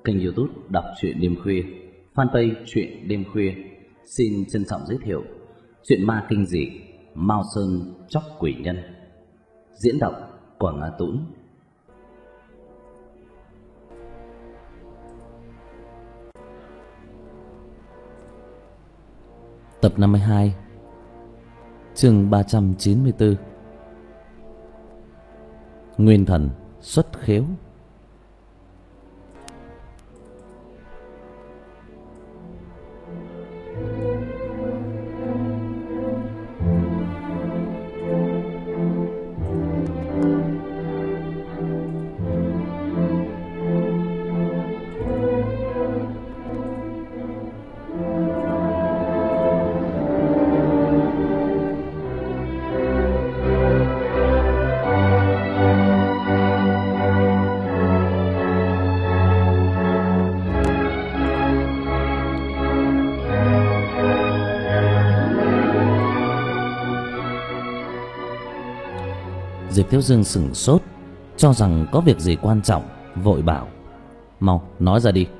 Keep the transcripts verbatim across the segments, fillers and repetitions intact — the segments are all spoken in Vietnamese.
kênh YouTube Đọc truyện đêm khuya, fanpage truyện đêm khuya xin trân trọng giới thiệu truyện ma kinh dị Mao Sơn Chóc Quỷ Nhân, diễn đọc Quảng Á Tũng. Tập năm mươi hai, chương ba trăm chín mươi tư. Nguyên thần xuất khiếu. Diệp Thiếu Dương sửng sốt, cho rằng có việc gì quan trọng, vội bảo: "Mau nói ra đi."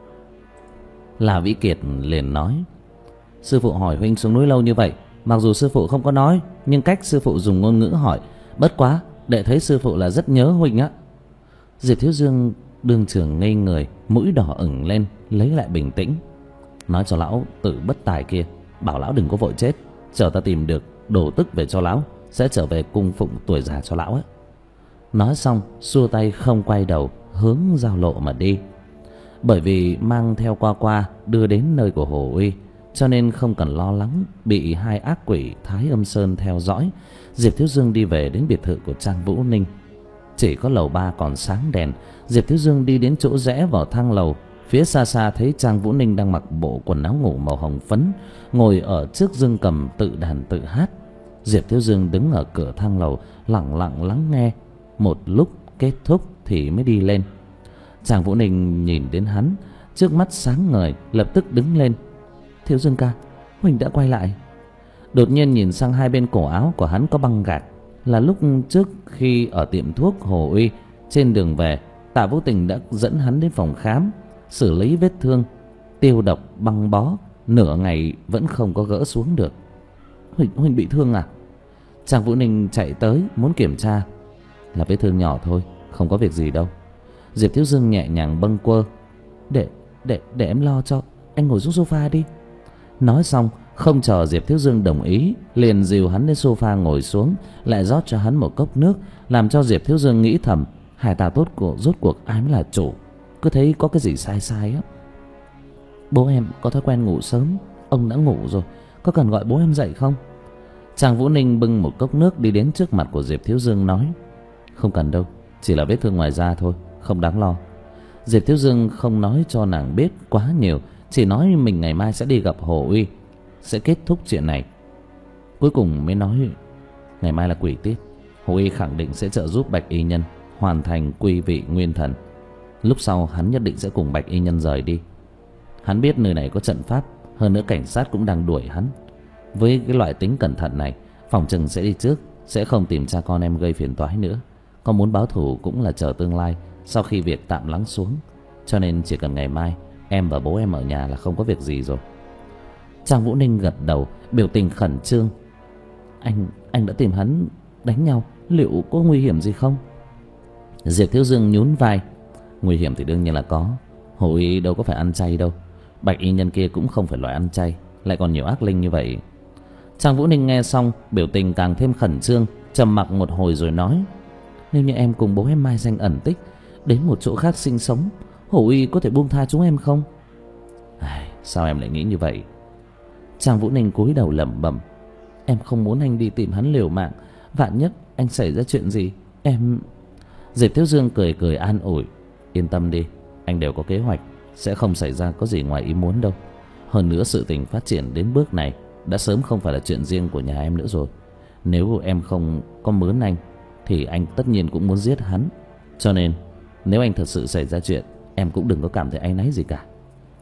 La Vĩ Kiệt liền nói: "Sư phụ hỏi huynh xuống núi lâu như vậy, mặc dù sư phụ không có nói, nhưng cách sư phụ dùng ngôn ngữ hỏi, bất quá đệ thấy sư phụ là rất nhớ huynh á." Diệp Thiếu Dương đương trường ngây người, mũi đỏ ửng lên, lấy lại bình tĩnh: "Nói cho lão tự bất tài kia, bảo lão đừng có vội chết, chờ ta tìm được đồ tức về cho lão, sẽ trở về cung phụng tuổi già cho lão ấy." Nói xong xua tay không quay đầu, hướng giao lộ mà đi. Bởi vì mang theo qua qua đưa đến nơi của Hồ Uy, cho nên không cần lo lắng bị hai ác quỷ Thái Âm Sơn theo dõi. Diệp Thiếu Dương đi về đến biệt thự của Trang Vũ Ninh. Chỉ có lầu ba còn sáng đèn. Diệp Thiếu Dương đi đến chỗ rẽ vào thang lầu. Phía xa xa thấy Trang Vũ Ninh đang mặc bộ quần áo ngủ màu hồng phấn, ngồi ở trước dương cầm tự đàn tự hát. Diệp Thiếu Dương đứng ở cửa thang lầu, lặng lặng lắng nghe. Một lúc kết thúc thì mới đi lên. Trang Vũ Ninh nhìn đến hắn, trước mắt sáng ngời, lập tức đứng lên: "Thiếu Dương ca, huynh đã quay lại." Đột nhiên nhìn sang hai bên cổ áo của hắn có băng gạc, là lúc trước khi ở tiệm thuốc Hồ Uy, trên đường về Tạ Vũ Tình đã dẫn hắn đến phòng khám, xử lý vết thương, tiêu độc băng bó, nửa ngày vẫn không có gỡ xuống được. Huynh, huynh bị thương à?" Trang Vũ Ninh chạy tới muốn kiểm tra: "Là vết thương nhỏ thôi, không có việc gì đâu." Diệp Thiếu Dương nhẹ nhàng bâng quơ: Để, để, để em lo cho, anh ngồi xuống sofa đi." Nói xong không chờ Diệp Thiếu Dương đồng ý, liền dìu hắn đến sofa ngồi xuống, lại rót cho hắn một cốc nước, làm cho Diệp Thiếu Dương nghĩ thầm: hai ta tốt của rốt cuộc ai mới là chủ, cứ thấy có cái gì sai sai á. "Bố em có thói quen ngủ sớm, ông đã ngủ rồi, có cần gọi bố em dậy không?" Trang Vũ Ninh bưng một cốc nước đi đến trước mặt của Diệp Thiếu Dương nói: "Không cần đâu, chỉ là vết thương ngoài da thôi, không đáng lo." Diệp Thiếu Dương không nói cho nàng biết quá nhiều, chỉ nói mình ngày mai sẽ đi gặp Hồ Uy, sẽ kết thúc chuyện này. Cuối cùng mới nói ngày mai là quỷ tiết, Hồ Uy khẳng định sẽ trợ giúp Bạch Y Nhân hoàn thành quy vị nguyên thần. Lúc sau hắn nhất định sẽ cùng Bạch Y Nhân rời đi. Hắn biết nơi này có trận pháp, hơn nữa cảnh sát cũng đang đuổi hắn. Với cái loại tính cẩn thận này, phòng chừng sẽ đi trước, sẽ không tìm cha con em gây phiền toái nữa. Có muốn báo thù cũng là chờ tương lai, sau khi việc tạm lắng xuống. Cho nên chỉ cần ngày mai em và bố em ở nhà là không có việc gì rồi." Trang Vũ Ninh gật đầu, biểu tình khẩn trương: Anh, anh đã tìm hắn đánh nhau, liệu có nguy hiểm gì không?" Diệp Thiếu Dương nhún vai: "Nguy hiểm thì đương nhiên là có. Hồ Uy đâu có phải ăn chay đâu, Bạch Y Nhân kia cũng không phải loại ăn chay, lại còn nhiều ác linh như vậy." Trang Vũ Ninh nghe xong, biểu tình càng thêm khẩn trương, trầm mặc một hồi rồi nói: "Nếu như em cùng bố em mai danh ẩn tích, đến một chỗ khác sinh sống, Hồ Uy có thể buông tha chúng em không?" Ai, sao em lại nghĩ như vậy? Trang Vũ Ninh cúi đầu lẩm bẩm: "Em không muốn anh đi tìm hắn liều mạng, vạn nhất anh xảy ra chuyện gì, em..." Diệp Thiếu Dương cười cười an ủi: "Yên tâm đi, anh đều có kế hoạch, sẽ không xảy ra có gì ngoài ý muốn đâu. Hơn nữa sự tình phát triển đến bước này đã sớm không phải là chuyện riêng của nhà em nữa rồi. Nếu em không có mướn anh thì anh tất nhiên cũng muốn giết hắn. Cho nên nếu anh thật sự xảy ra chuyện, em cũng đừng có cảm thấy áy náy gì cả.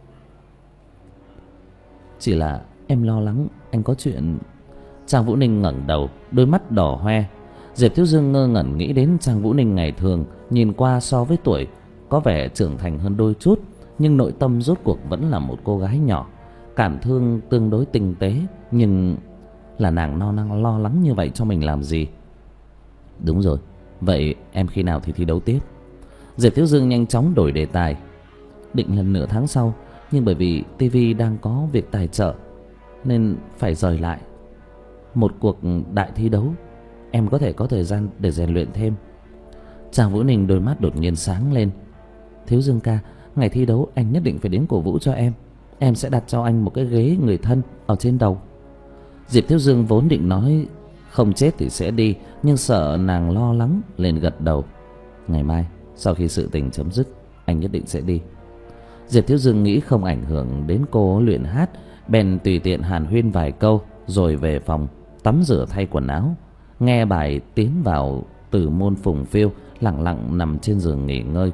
Chỉ là em lo lắng anh có chuyện." Trang Vũ Ninh ngẩng đầu, đôi mắt đỏ hoe. Diệp Thiếu Dương ngơ ngẩn nghĩ đến Trang Vũ Ninh ngày thường nhìn qua so với tuổi có vẻ trưởng thành hơn đôi chút, nhưng nội tâm rốt cuộc vẫn là một cô gái nhỏ, cảm thương tương đối tinh tế. Nhưng là nàng no năng lo lắng như vậy cho mình làm gì? Đúng rồi, vậy em khi nào thì thi đấu tiếp? Diệp Thiếu Dương nhanh chóng đổi đề tài. Định là nửa tháng sau, nhưng bởi vì ti vi đang có việc tài trợ nên phải rời lại một cuộc đại thi đấu. Em có thể có thời gian để rèn luyện thêm. Chàng Vũ Ninh đôi mắt đột nhiên sáng lên. Thiếu Dương ca, ngày thi đấu anh nhất định phải đến cổ vũ cho em. Em sẽ đặt cho anh một cái ghế người thân ở trên đầu. Diệp Thiếu Dương vốn định nói không chết thì sẽ đi, nhưng sợ nàng lo lắng liền gật đầu. Ngày mai sau khi sự tình chấm dứt, anh nhất định sẽ đi. Diệp Thiếu Dương nghĩ không ảnh hưởng đến cô luyện hát, bèn tùy tiện hàn huyên vài câu rồi về phòng tắm rửa thay quần áo, nghe bài tiến vào từ môn phùng phiêu, lặng lặng nằm trên giường nghỉ ngơi.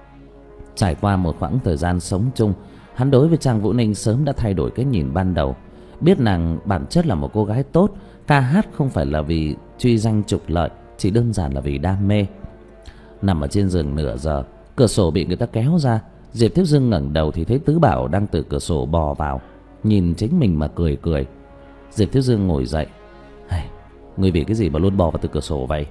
Trải qua một khoảng thời gian sống chung, hắn đối với Trang Vũ Ninh sớm đã thay đổi cái nhìn ban đầu. Biết nàng bản chất là một cô gái tốt, ca hát không phải là vì truy danh trục lợi, chỉ đơn giản là vì đam mê. Nằm ở trên giường nửa giờ, cửa sổ bị người ta kéo ra. Diệp Thiếu Dương ngẩng đầu thì thấy Tứ Bảo đang từ cửa sổ bò vào, nhìn chính mình mà cười cười. Diệp Thiếu Dương ngồi dậy. Hey, ngươi vì cái gì mà luôn bò vào từ cửa sổ vậy?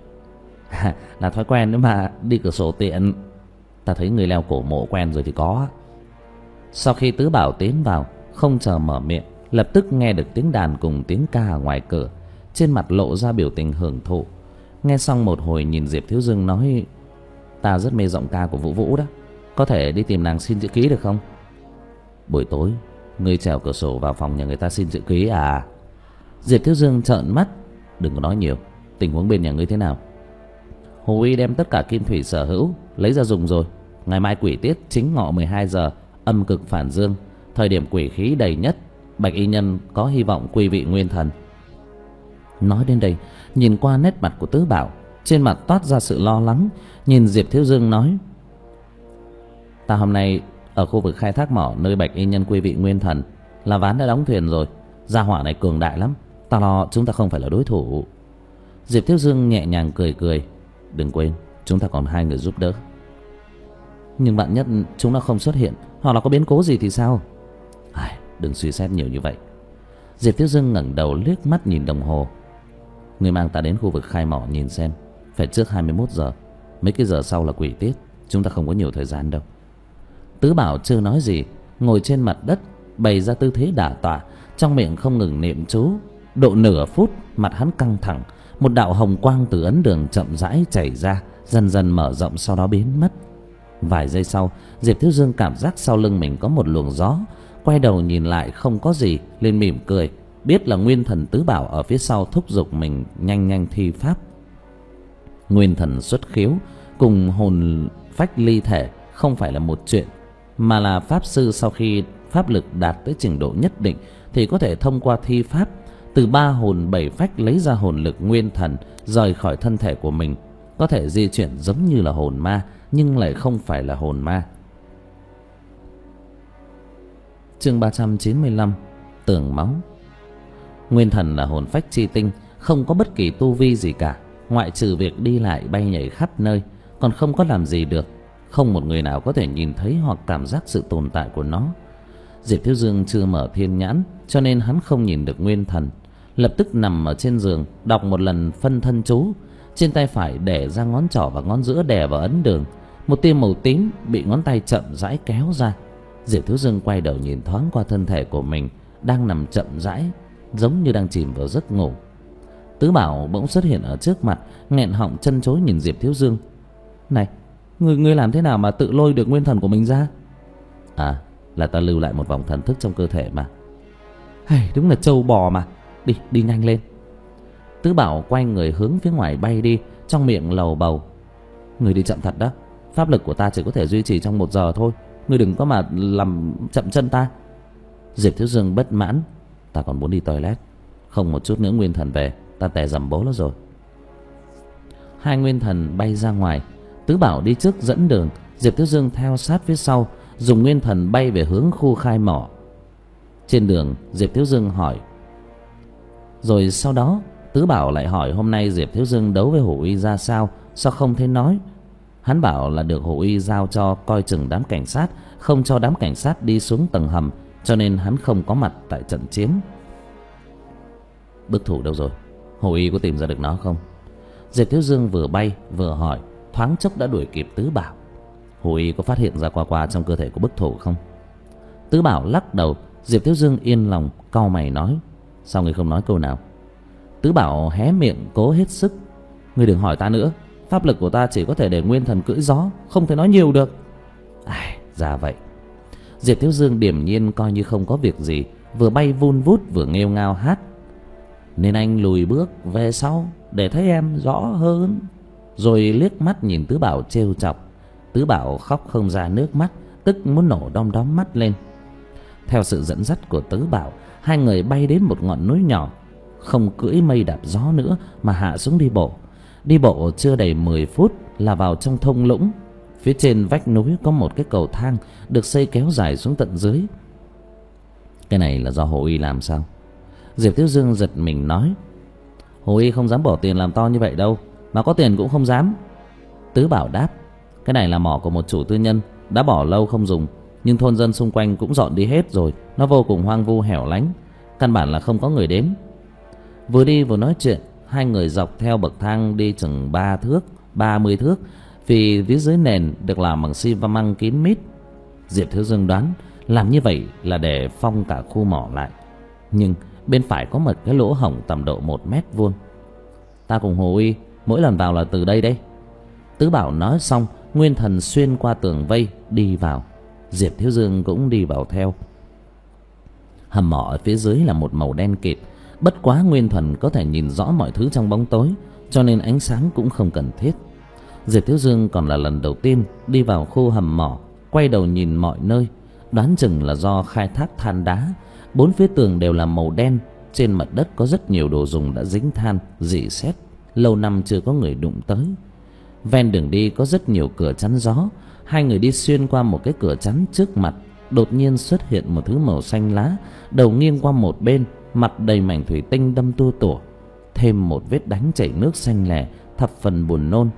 Là thói quen nữa mà, đi cửa sổ tiện. Ta thấy người leo cổ mộ quen rồi thì có. Sau khi Tứ Bảo tiến vào, không chờ mở miệng, lập tức nghe được tiếng đàn cùng tiếng ca ở ngoài cửa. Trên mặt lộ ra biểu tình hưởng thụ. Nghe xong một hồi nhìn Diệp Thiếu Dương nói: Ta rất mê giọng ca của Vũ Vũ đó, có thể đi tìm nàng xin chữ ký được không? Buổi tối ngươi trèo cửa sổ vào phòng nhà người ta xin chữ ký à? Diệp Thiếu Dương trợn mắt. Đừng có nói nhiều, tình huống bên nhà ngươi thế nào? Hồ Y đem tất cả kim thủy sở hữu lấy ra dùng rồi. Ngày mai quỷ tiết chính ngọ mười hai giờ, âm cực phản dương, thời điểm quỷ khí đầy nhất. Bạch y nhân có hy vọng quy vị nguyên thần. Nói đến đây, nhìn qua nét mặt của Tứ Bảo, trên mặt toát ra sự lo lắng. Nhìn Diệp Thiếu Dương nói: Ta hôm nay ở khu vực khai thác mỏ nơi Bạch y nhân quy vị nguyên thần, là ván đã đóng thuyền rồi. Gia hỏa này cường đại lắm, ta lo chúng ta không phải là đối thủ. Diệp Thiếu Dương nhẹ nhàng cười cười. Đừng quên, chúng ta còn hai người giúp đỡ. Nhưng bạn nhất chúng nó không xuất hiện, hoặc là có biến cố gì thì sao? Ai, đừng suy xét nhiều như vậy. Diệp Thiếu Dương ngẩng đầu liếc mắt nhìn đồng hồ. Người mang ta đến khu vực khai mỏ nhìn xem, phải trước hai mươi mốt giờ. Mấy cái giờ sau là quỷ tiết, chúng ta không có nhiều thời gian đâu. Tứ Bảo chưa nói gì, ngồi trên mặt đất bày ra tư thế đả tọa, trong miệng không ngừng niệm chú. Độ nửa phút, mặt hắn căng thẳng. Một đạo hồng quang từ ấn đường chậm rãi chảy ra, dần dần mở rộng, sau đó biến mất. Vài giây sau, Diệp Thiếu Dương cảm giác sau lưng mình có một luồng gió. Quay đầu nhìn lại không có gì, liền mỉm cười, biết là nguyên thần Tứ Bảo ở phía sau thúc giục mình nhanh nhanh thi pháp. Nguyên thần xuất khiếu cùng hồn phách ly thể không phải là một chuyện, mà là pháp sư sau khi pháp lực đạt tới trình độ nhất định thì có thể thông qua thi pháp từ ba hồn bảy phách lấy ra hồn lực nguyên thần rời khỏi thân thể của mình, có thể di chuyển giống như là hồn ma nhưng lại không phải là hồn ma. Chương ba trăm chín mươi lăm, Tường máu. Nguyên thần là hồn phách chi tinh, không có bất kỳ tu vi gì cả, ngoại trừ việc đi lại bay nhảy khắp nơi, còn không có làm gì được. Không một người nào có thể nhìn thấy hoặc cảm giác sự tồn tại của nó. Diệp Thiếu Dương chưa mở thiên nhãn, cho nên hắn không nhìn được nguyên thần. Lập tức nằm ở trên giường, đọc một lần phân thân chú. Trên tay phải để ra ngón trỏ và ngón giữa đè vào ấn đường. Một tia màu tím bị ngón tay chậm rãi kéo ra. Diệp Thiếu Dương quay đầu nhìn thoáng qua thân thể của mình, đang nằm chậm rãi, giống như đang chìm vào giấc ngủ. Tứ Bảo bỗng xuất hiện ở trước mặt, nghẹn họng chân chối nhìn Diệp Thiếu Dương. Này, ngươi ngươi làm thế nào mà tự lôi được nguyên thần của mình ra? À, là ta lưu lại một vòng thần thức trong cơ thể mà. Hay, đúng là trâu bò mà. Đi, đi nhanh lên. Tứ Bảo quay người hướng phía ngoài bay đi, trong miệng lầu bầu. Ngươi đi chậm thật đó, pháp lực của ta chỉ có thể duy trì trong một giờ thôi. Ngươi đừng có mà làm chậm chân ta. Diệp Thiếu Dương bất mãn. Ta còn muốn đi toilet, không một chút nữa nguyên thần về, ta tè dầm bố nó rồi. Hai nguyên thần bay ra ngoài. Tứ Bảo đi trước dẫn đường, Diệp Thiếu Dương theo sát phía sau, dùng nguyên thần bay về hướng khu khai mỏ. Trên đường, Diệp Thiếu Dương hỏi. Rồi sau đó Tứ Bảo lại hỏi hôm nay Diệp Thiếu Dương đấu với Hổ Uy ra sao, sao không thấy nói. Hắn bảo là được Hồ Y giao cho coi chừng đám cảnh sát, không cho đám cảnh sát đi xuống tầng hầm, cho nên hắn không có mặt tại trận chiến. Bức thủ đâu rồi? Hồ Y có tìm ra được nó không? Diệp Thiếu Dương vừa bay vừa hỏi, thoáng chốc đã đuổi kịp Tứ Bảo. Hồ Y có phát hiện ra qua qua trong cơ thể của bức thủ không? Tứ Bảo lắc đầu. Diệp Thiếu Dương yên lòng, cau mày nói, sao ngươi không nói câu nào? Tứ Bảo hé miệng cố hết sức. Ngươi đừng hỏi ta nữa, pháp lực của ta chỉ có thể để nguyên thần cưỡi gió, không thể nói nhiều được. Ai, ra vậy. Diệp Thiếu Dương điềm nhiên coi như không có việc gì, vừa bay vun vút vừa nghêu ngao hát. Nên anh lùi bước về sau để thấy em rõ hơn. Rồi liếc mắt nhìn Tứ Bảo trêu chọc. Tứ Bảo khóc không ra nước mắt, tức muốn nổ đom đóm mắt lên. Theo sự dẫn dắt của Tứ Bảo, hai người bay đến một ngọn núi nhỏ, không cưỡi mây đạp gió nữa mà hạ xuống đi bộ. Đi bộ chưa đầy mười phút là vào trong thung lũng. Phía trên vách núi có một cái cầu thang được xây kéo dài xuống tận dưới. Cái này là do Hồ Y làm sao? Diệp Thiếu Dương giật mình nói, Hồ Y không dám bỏ tiền làm to như vậy đâu, mà có tiền cũng không dám. Tứ Bảo đáp, cái này là mỏ của một chủ tư nhân, đã bỏ lâu không dùng, nhưng thôn dân xung quanh cũng dọn đi hết rồi. Nó vô cùng hoang vu hẻo lánh, căn bản là không có người đến. Vừa đi vừa nói chuyện, hai người dọc theo bậc thang đi chừng ba thước, ba mươi thước, vì phía dưới nền được làm bằng xi măng kín mít. Diệp Thiếu Dương đoán làm như vậy là để phong cả khu mỏ lại, nhưng bên phải có một cái lỗ hổng tầm độ một mét vuông. Ta cùng Hồ Y mỗi lần vào là từ đây đấy. Tứ Bảo nói xong, nguyên thần xuyên qua tường vây đi vào. Diệp Thiếu Dương cũng đi vào theo. Hầm mỏ ở phía dưới là một màu đen kịt, bất quá nguyên thần có thể nhìn rõ mọi thứ trong bóng tối, cho nên ánh sáng cũng không cần thiết. Diệp Thiếu Dương còn là lần đầu tiên đi vào khu hầm mỏ, quay đầu nhìn mọi nơi, đoán chừng là do khai thác than đá. Bốn phía tường đều là màu đen, trên mặt đất có rất nhiều đồ dùng đã dính than, rỉ sét, lâu năm chưa có người đụng tới. Ven đường đi có rất nhiều cửa chắn gió. Hai người đi xuyên qua một cái cửa chắn trước mặt, đột nhiên xuất hiện một thứ màu xanh lá, đầu nghiêng qua một bên, mặt đầy mảnh thủy tinh đâm tua tủa, thêm một vết đánh chảy nước xanh lè, thập phần buồn nôn.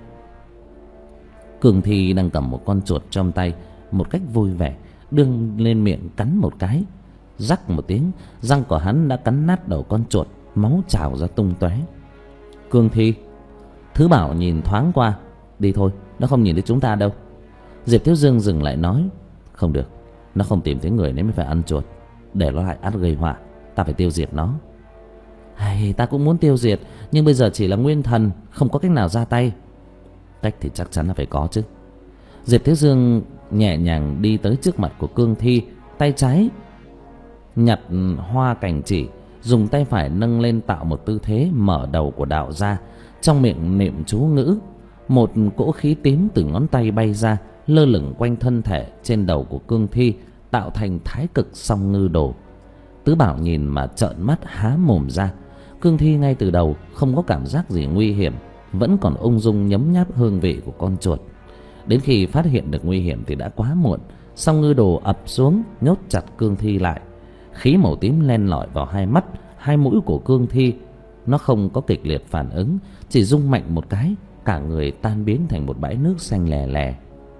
Cường Thi đang cầm một con chuột trong tay, một cách vui vẻ đương lên miệng cắn một cái. Rắc một tiếng, răng của hắn đã cắn nát đầu con chuột, máu trào ra tung tóe. Cường Thi. Thứ Bảo nhìn thoáng qua, đi thôi, nó không nhìn thấy chúng ta đâu. Diệp Thiếu Dương dừng lại nói, không được, nó không tìm thấy người nên mới phải ăn chuột, để nó lại ắt gây họa, ta phải tiêu diệt nó. Hay, ta cũng muốn tiêu diệt, nhưng bây giờ chỉ là nguyên thần, không có cách nào ra tay. Cách thì chắc chắn là phải có chứ. Diệp Thiếu Dương nhẹ nhàng đi tới trước mặt của Cương Thi, tay trái nhặt hoa cảnh chỉ, dùng tay phải nâng lên tạo một tư thế mở đầu của đạo ra, trong miệng niệm chú ngữ. Một cỗ khí tím từ ngón tay bay ra, lơ lửng quanh thân thể trên đầu của Cương Thi, tạo thành thái cực song ngư đồ. Tứ Bảo nhìn mà trợn mắt há mồm ra. Cương Thi ngay từ đầu không có cảm giác gì nguy hiểm, vẫn còn ung dung nhấm nháp hương vị của con chuột. Đến khi phát hiện được nguy hiểm thì đã quá muộn. Song ngư đồ ập xuống nhốt chặt Cương Thi lại. Khí màu tím len lỏi vào hai mắt, hai mũi của Cương Thi. Nó không có kịch liệt phản ứng, chỉ rung mạnh một cái, cả người tan biến thành một bãi nước xanh lè lè.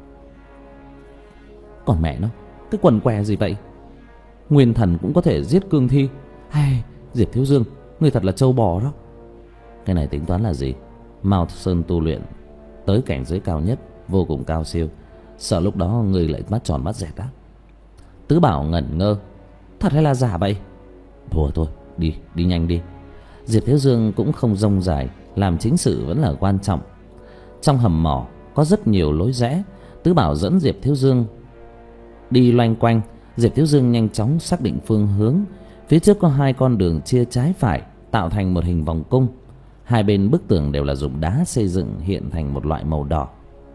Còn mẹ nó, cái quần què gì vậy? Nguyên thần cũng có thể giết Cương Thi. Hay, Diệp Thiếu Dương, ngươi thật là trâu bò đó. Cái này tính toán là gì? Mao Sơn tu luyện tới cảnh giới cao nhất, vô cùng cao siêu, sợ lúc đó người lại mắt tròn mắt dẹt á. Tứ Bảo ngẩn ngơ, thật hay là giả vậy? Thôi thôi, đi, đi nhanh đi. Diệp Thiếu Dương cũng không rông dài, làm chính sự vẫn là quan trọng. Trong hầm mỏ có rất nhiều lối rẽ. Tứ Bảo dẫn Diệp Thiếu Dương đi loanh quanh. Diệp Thiếu Dương nhanh chóng xác định phương hướng. Phía trước có hai con đường chia trái phải, tạo thành một hình vòng cung. Hai bên bức tường đều là dùng đá xây dựng hiện thành một loại màu đỏ.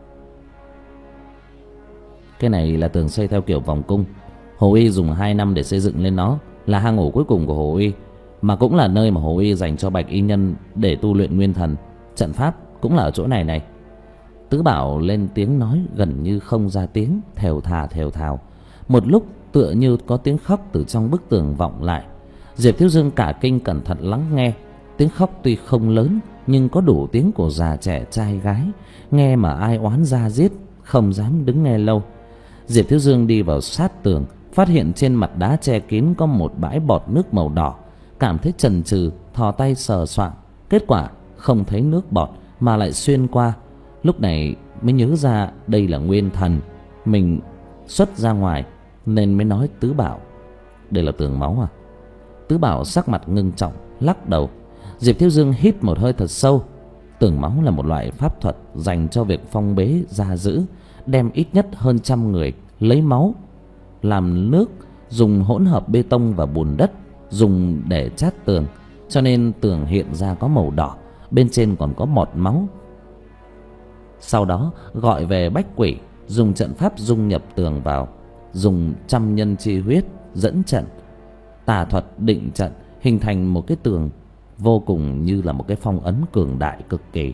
Cái này là tường xây theo kiểu vòng cung. Hồ Y dùng hai năm để xây dựng lên nó, là hang ổ cuối cùng của Hồ Y, mà cũng là nơi mà Hồ Y dành cho Bạch Y Nhân để tu luyện nguyên thần. Trận pháp cũng là ở chỗ này này. Tứ Bảo lên tiếng nói gần như không ra tiếng, thều thà thều thào. Một lúc tựa như có tiếng khóc từ trong bức tường vọng lại. Diệp Thiếu Dương cả kinh cẩn thận lắng nghe. Tiếng khóc tuy không lớn nhưng có đủ tiếng của già trẻ trai gái, nghe mà ai oán ra giết, không dám đứng nghe lâu. Diệp Thiếu Dương đi vào sát tường, phát hiện trên mặt đá che kín có một bãi bọt nước màu đỏ, cảm thấy chần chừ, thò tay sờ soạng, kết quả không thấy nước bọt mà lại xuyên qua. Lúc này mới nhớ ra đây là nguyên thần mình xuất ra ngoài, nên mới nói Tứ Bảo: đây là tường máu à? Tứ Bảo sắc mặt ngưng trọng lắc đầu. Diệp Thiếu Dương hít một hơi thật sâu. Tường máu là một loại pháp thuật dành cho việc phong bế gia dữ, đem ít nhất hơn trăm người lấy máu làm nước, dùng hỗn hợp bê tông và bùn đất, dùng để chát tường, cho nên tường hiện ra có màu đỏ, bên trên còn có bọt máu. Sau đó gọi về bách quỷ, dùng trận pháp dung nhập tường vào, dùng trăm nhân chi huyết dẫn trận, tà thuật định trận, hình thành một cái tường vô cùng như là một cái phong ấn cường đại cực kỳ.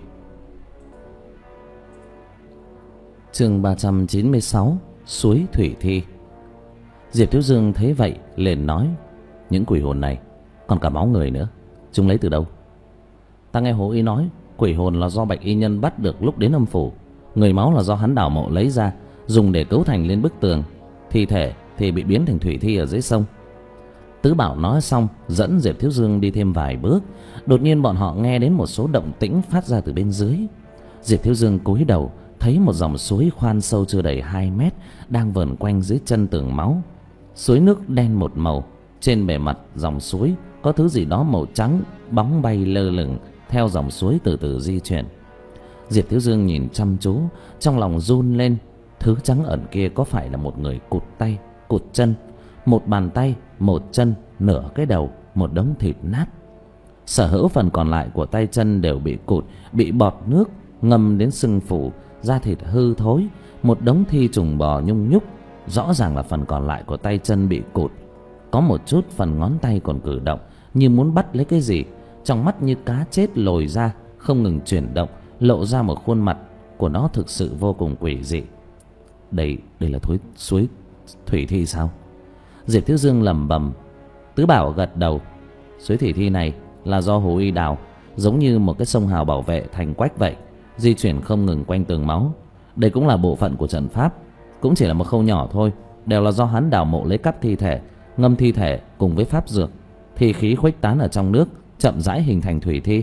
Chương ba trăm chín mươi sáu: Suối thủy thi. Diệp Thiếu Dương thấy vậy liền nói: những quỷ hồn này còn cả máu người nữa, chúng lấy từ đâu? Ta nghe Hồ Y nói quỷ hồn là do Bạch Y Nhân bắt được lúc đến âm phủ, người máu là do hắn đào mộ lấy ra, dùng để cấu thành lên bức tường, thi thể thì bị biến thành thủy thi ở dưới sông. Tứ Bảo nói xong dẫn Diệp Thiếu Dương đi thêm vài bước. Đột nhiên bọn họ nghe đến một số động tĩnh phát ra từ bên dưới. Diệp Thiếu Dương cúi đầu thấy một dòng suối khoan sâu chưa đầy hai mét đang vờn quanh dưới chân tường máu. Suối nước đen một màu, trên bề mặt dòng suối có thứ gì đó màu trắng bóng bay lơ lửng theo dòng suối từ từ di chuyển. Diệp Thiếu Dương nhìn chăm chú, trong lòng run lên. Thứ trắng ẩn kia có phải là một người cụt tay, cụt chân, một bàn tay, một chân, nửa cái đầu, một đống thịt nát. Sở hữu phần còn lại của tay chân đều bị cụt, bị bọt nước ngâm đến sưng phù, da thịt hư thối, một đống thi trùng bò nhung nhúc. Rõ ràng là phần còn lại của tay chân bị cụt, có một chút phần ngón tay còn cử động như muốn bắt lấy cái gì. Trong mắt như cá chết lồi ra, không ngừng chuyển động, lộ ra một khuôn mặt của nó thực sự vô cùng quỷ dị. Đây, đây là thối suối thủy thi sao? Diệp Thiếu Dương lẩm bẩm. Tứ Bảo gật đầu. Suối thủy thi này là do Hồ Y đào, giống như một cái sông hào bảo vệ thành quách vậy, di chuyển không ngừng quanh tường máu. Đây cũng là bộ phận của trận pháp, cũng chỉ là một khâu nhỏ thôi, đều là do hắn đào mộ lấy cắp thi thể, ngâm thi thể cùng với pháp dược, thi khí khuếch tán ở trong nước, chậm rãi hình thành thủy thi.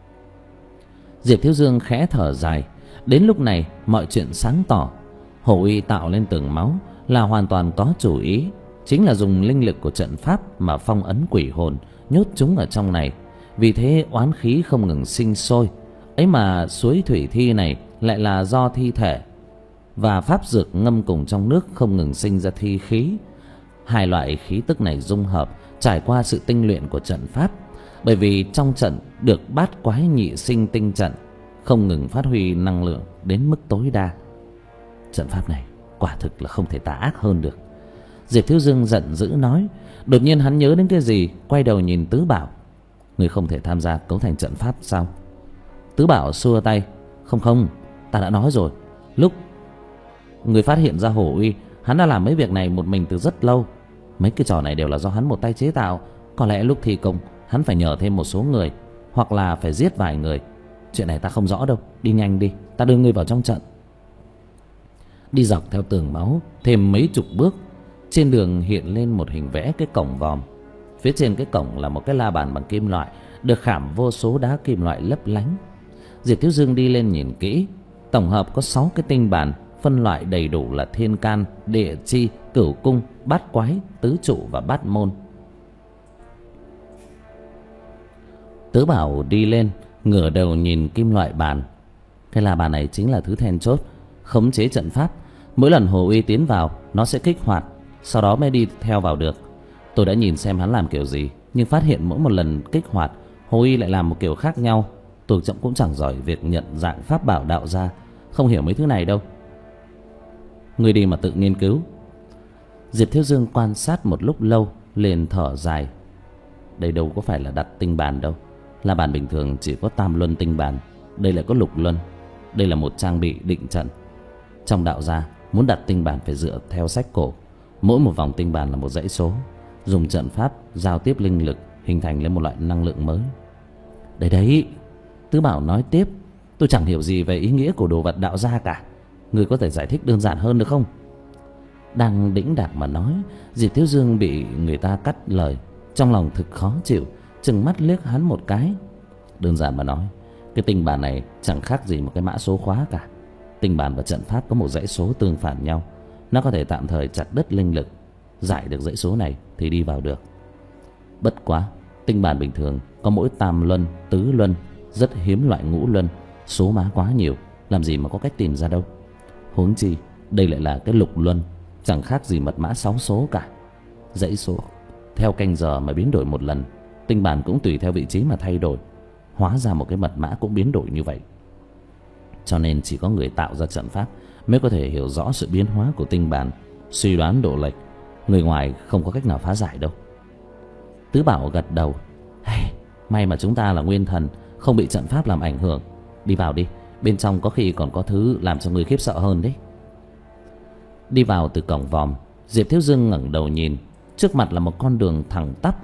Diệp Thiếu Dương khẽ thở dài. Đến lúc này mọi chuyện sáng tỏ. Hồ Y tạo lên tường máu là hoàn toàn có chủ ý, chính là dùng linh lực của trận pháp mà phong ấn quỷ hồn, nhốt chúng ở trong này. Vì thế oán khí không ngừng sinh sôi. Ấy mà suối thủy thi này lại là do thi thể và pháp dược ngâm cùng trong nước không ngừng sinh ra thi khí. Hai loại khí tức này dung hợp, trải qua sự tinh luyện của trận pháp. Bởi vì trong trận được bát quái nhị sinh tinh trận, không ngừng phát huy năng lượng đến mức tối đa. Trận pháp này quả thực là không thể tà ác hơn được. Diệp Thiếu Dương giận dữ nói. Đột nhiên hắn nhớ đến cái gì, quay đầu nhìn Tứ Bảo. Người không thể tham gia cấu thành trận pháp sao? Tứ Bảo xua tay. Không không, ta đã nói rồi, lúc người phát hiện ra Hổ Uy, hắn đã làm mấy việc này một mình từ rất lâu. Mấy cái trò này đều là do hắn một tay chế tạo. Có lẽ lúc thi công hắn phải nhờ thêm một số người, hoặc là phải giết vài người. Chuyện này ta không rõ đâu, đi nhanh đi, ta đưa ngươi vào trong trận. Đi dọc theo tường máu thêm mấy chục bước, trên đường hiện lên một hình vẽ cái cổng vòm. Phía trên cái cổng là một cái la bàn bằng kim loại, được khảm vô số đá kim loại lấp lánh. Diệp Thiếu Dương đi lên nhìn kỹ, tổng hợp có sáu cái tinh bàn, phân loại đầy đủ là thiên can, địa chi, cửu cung, bát quái, tứ trụ và bát môn. Tứ Bảo đi lên, ngửa đầu nhìn kim loại bàn. Cái la bàn này chính là thứ then chốt khống chế trận pháp. Mỗi lần Hồ Uy tiến vào, nó sẽ kích hoạt, sau đó mới đi theo vào được. Tôi đã nhìn xem hắn làm kiểu gì, nhưng phát hiện mỗi một lần kích hoạt, Hồ Uy lại làm một kiểu khác nhau. Tôi cũng chẳng giỏi việc nhận dạng pháp bảo đạo gia, không hiểu mấy thứ này đâu. Người đi mà tự nghiên cứu. Diệp Thiếu Dương quan sát một lúc lâu, liền thở dài. Đây đâu có phải là đặt tinh bàn đâu. Là bàn bình thường chỉ có tam luân tinh bàn, đây lại có lục luân. Đây là một trang bị định trận. Trong đạo gia, muốn đặt tinh bàn phải dựa theo sách cổ. Mỗi một vòng tinh bàn là một dãy số, dùng trận pháp giao tiếp linh lực, hình thành lên một loại năng lượng mới. Đấy đấy, Tứ Bảo nói tiếp, tôi chẳng hiểu gì về ý nghĩa của đồ vật đạo gia cả. Người có thể giải thích đơn giản hơn được không? Đang đĩnh đạc mà nói, Diệp Thiếu Dương bị người ta cắt lời, trong lòng thực khó chịu, trừng mắt liếc hắn một cái. Đơn giản mà nói, cái tinh bản này chẳng khác gì một cái mã số khóa cả. Tinh bản và trận pháp có một dãy số tương phản nhau, nó có thể tạm thời chặt đứt linh lực. Giải được dãy số này thì đi vào được. Bất quá, tinh bản bình thường có mỗi tam luân, tứ luân, rất hiếm loại ngũ luân. Số má quá nhiều, làm gì mà có cách tìm ra đâu. Huống chi đây lại là cái lục luân, chẳng khác gì mật mã sáu số cả. Dãy số theo canh giờ mà biến đổi một lần, tinh bản cũng tùy theo vị trí mà thay đổi. Hóa ra một cái mật mã cũng biến đổi như vậy. Cho nên chỉ có người tạo ra trận pháp mới có thể hiểu rõ sự biến hóa của tinh bản, suy đoán độ lệch. Người ngoài không có cách nào phá giải đâu. Tứ Bảo gật đầu. Hey, may mà chúng ta là nguyên thần, không bị trận pháp làm ảnh hưởng. Đi vào đi, bên trong có khi còn có thứ làm cho người khiếp sợ hơn đấy. Đi vào từ cổng vòm, Diệp Thiếu Dương ngẩng đầu nhìn, trước mặt là một con đường thẳng tắp.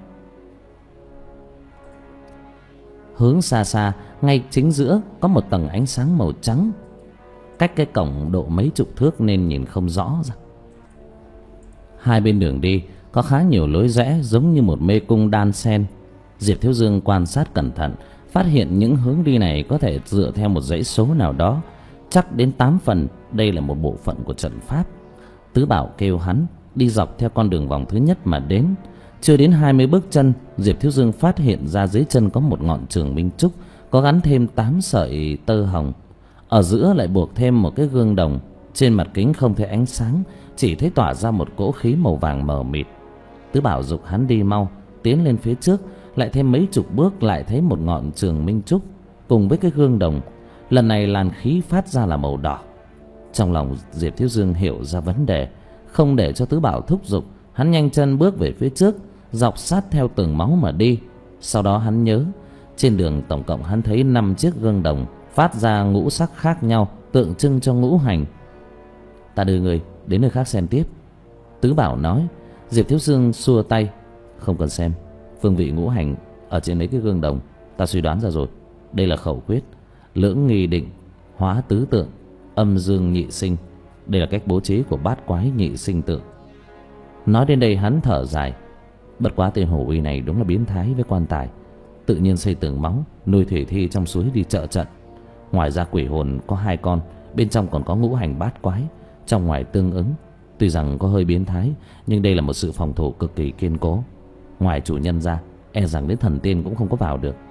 Hướng xa xa, ngay chính giữa có một tầng ánh sáng màu trắng. Cách cái cổng độ mấy chục thước nên nhìn không rõ ra. Hai bên đường đi có khá nhiều lối rẽ giống như một mê cung đan xen. Diệp Thiếu Dương quan sát cẩn thận, phát hiện những hướng đi này có thể dựa theo một dãy số nào đó. Chắc đến tám phần đây là một bộ phận của trận pháp. Tứ Bảo kêu hắn đi dọc theo con đường vòng thứ nhất mà đến. Chưa đến hai mươi bước chân, Diệp Thiếu Dương phát hiện ra dưới chân có một ngọn trường minh trúc, có gắn thêm tám sợi tơ hồng. Ở giữa lại buộc thêm một cái gương đồng. Trên mặt kính không thấy ánh sáng, chỉ thấy tỏa ra một cỗ khí màu vàng mờ mịt. Tứ Bảo giục hắn đi mau, tiến lên phía trước. Lại thêm mấy chục bước lại thấy một ngọn trường minh trúc cùng với cái gương đồng. Lần này làn khí phát ra là màu đỏ. Trong lòng Diệp Thiếu Dương hiểu ra vấn đề, không để cho Tứ Bảo thúc giục, hắn nhanh chân bước về phía trước, dọc sát theo tường máu mà đi. Sau đó hắn nhớ, trên đường tổng cộng hắn thấy năm chiếc gương đồng phát ra ngũ sắc khác nhau, tượng trưng cho ngũ hành. Ta đưa người đến nơi khác xem tiếp, Tứ Bảo nói. Diệp Thiếu Dương xua tay. Không cần xem, phương vị ngũ hành ở trên mấy cái gương đồng ta suy đoán ra rồi. Đây là khẩu quyết: lưỡng nghi định, hóa tứ tượng, âm dương nhị sinh. Đây là cách bố trí của bát quái nhị sinh tượng. Nói đến đây hắn thở dài. Bất quá tên Hổ Uy này đúng là biến thái với quan tài. Tự nhiên xây tường máu, nuôi thủy thi trong suối đi trợ trận. Ngoài ra quỷ hồn có hai con, bên trong còn có ngũ hành bát quái, trong ngoài tương ứng. Tuy rằng có hơi biến thái, nhưng đây là một sự phòng thủ cực kỳ kiên cố. Ngoài chủ nhân ra, e rằng đến thần tiên cũng không có vào được.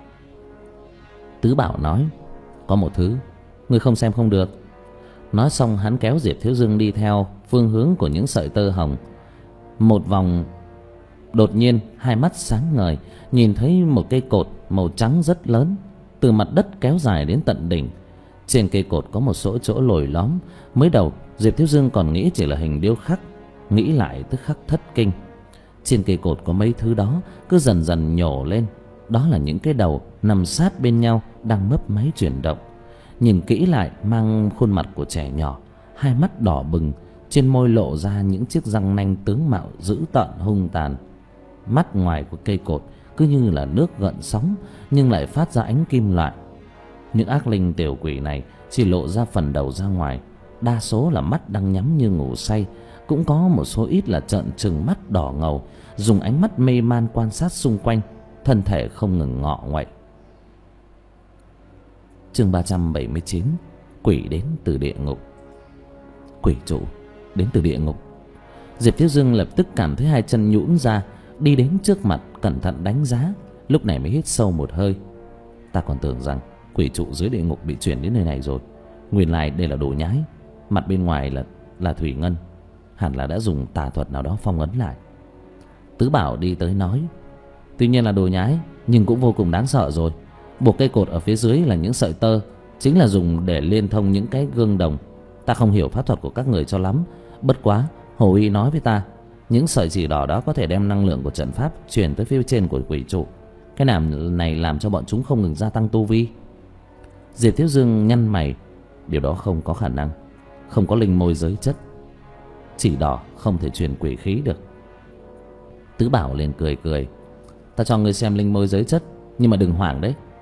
Tứ Bảo nói, có một thứ ngươi không xem không được. Nói xong hắn kéo Diệp Thiếu Dương đi theo phương hướng của những sợi tơ hồng. Một vòng, đột nhiên hai mắt sáng ngời, nhìn thấy một cây cột màu trắng rất lớn, từ mặt đất kéo dài đến tận đỉnh. Trên cây cột có một số chỗ lồi lõm. Mới đầu Diệp Thiếu Dương còn nghĩ chỉ là hình điêu khắc, nghĩ lại tức khắc thất kinh. Trên cây cột có mấy thứ đó cứ dần dần nhổ lên. Đó là những cái đầu nằm sát bên nhau, đang mấp máy chuyển động. Nhìn kỹ lại mang khuôn mặt của trẻ nhỏ, hai mắt đỏ bừng, trên môi lộ ra những chiếc răng nanh tướng mạo dữ tợn hung tàn. Mắt ngoài của cây cột cứ như là nước gợn sóng, nhưng lại phát ra ánh kim loại. Những ác linh tiểu quỷ này chỉ lộ ra phần đầu ra ngoài, đa số là mắt đang nhắm như ngủ say, cũng có một số ít là trợn trừng mắt đỏ ngầu, dùng ánh mắt mê man quan sát xung quanh, thân thể không ngừng ngọ nguậy. Chương ba trăm bảy mươi chín. Quỷ đến từ địa ngục. Quỷ chủ đến từ địa ngục. Diệp Thiếu Dương lập tức cảm thấy hai chân nhũn ra, đi đến trước mặt cẩn thận đánh giá, lúc này mới hít sâu một hơi. Ta còn tưởng rằng quỷ trụ dưới địa ngục bị chuyển đến nơi này rồi. Nguyên lai đây là đồ nhái. Mặt bên ngoài là là thủy ngân, hẳn là đã dùng tà thuật nào đó phong ấn lại. Tứ Bảo đi tới nói, tuy nhiên là đồ nhái nhưng cũng vô cùng đáng sợ rồi. Buộc cây cột ở phía dưới là những sợi tơ, chính là dùng để liên thông những cái gương đồng. Ta không hiểu pháp thuật của các người cho lắm, bất quá Hồ Y nói với ta, những sợi chỉ đỏ đó có thể đem năng lượng của trận pháp chuyển tới phía trên của quỷ trụ. Cái làm này làm cho bọn chúng không ngừng gia tăng tu vi. Diệp Thiếu Dương nhăn mày. Điều đó không có khả năng, không có linh môi giới chất. Chỉ đỏ không thể truyền quỷ khí được. Tứ Bảo liền cười cười. Ta cho ngươi xem linh môi giới chất, nhưng mà đừng hoảng đấy.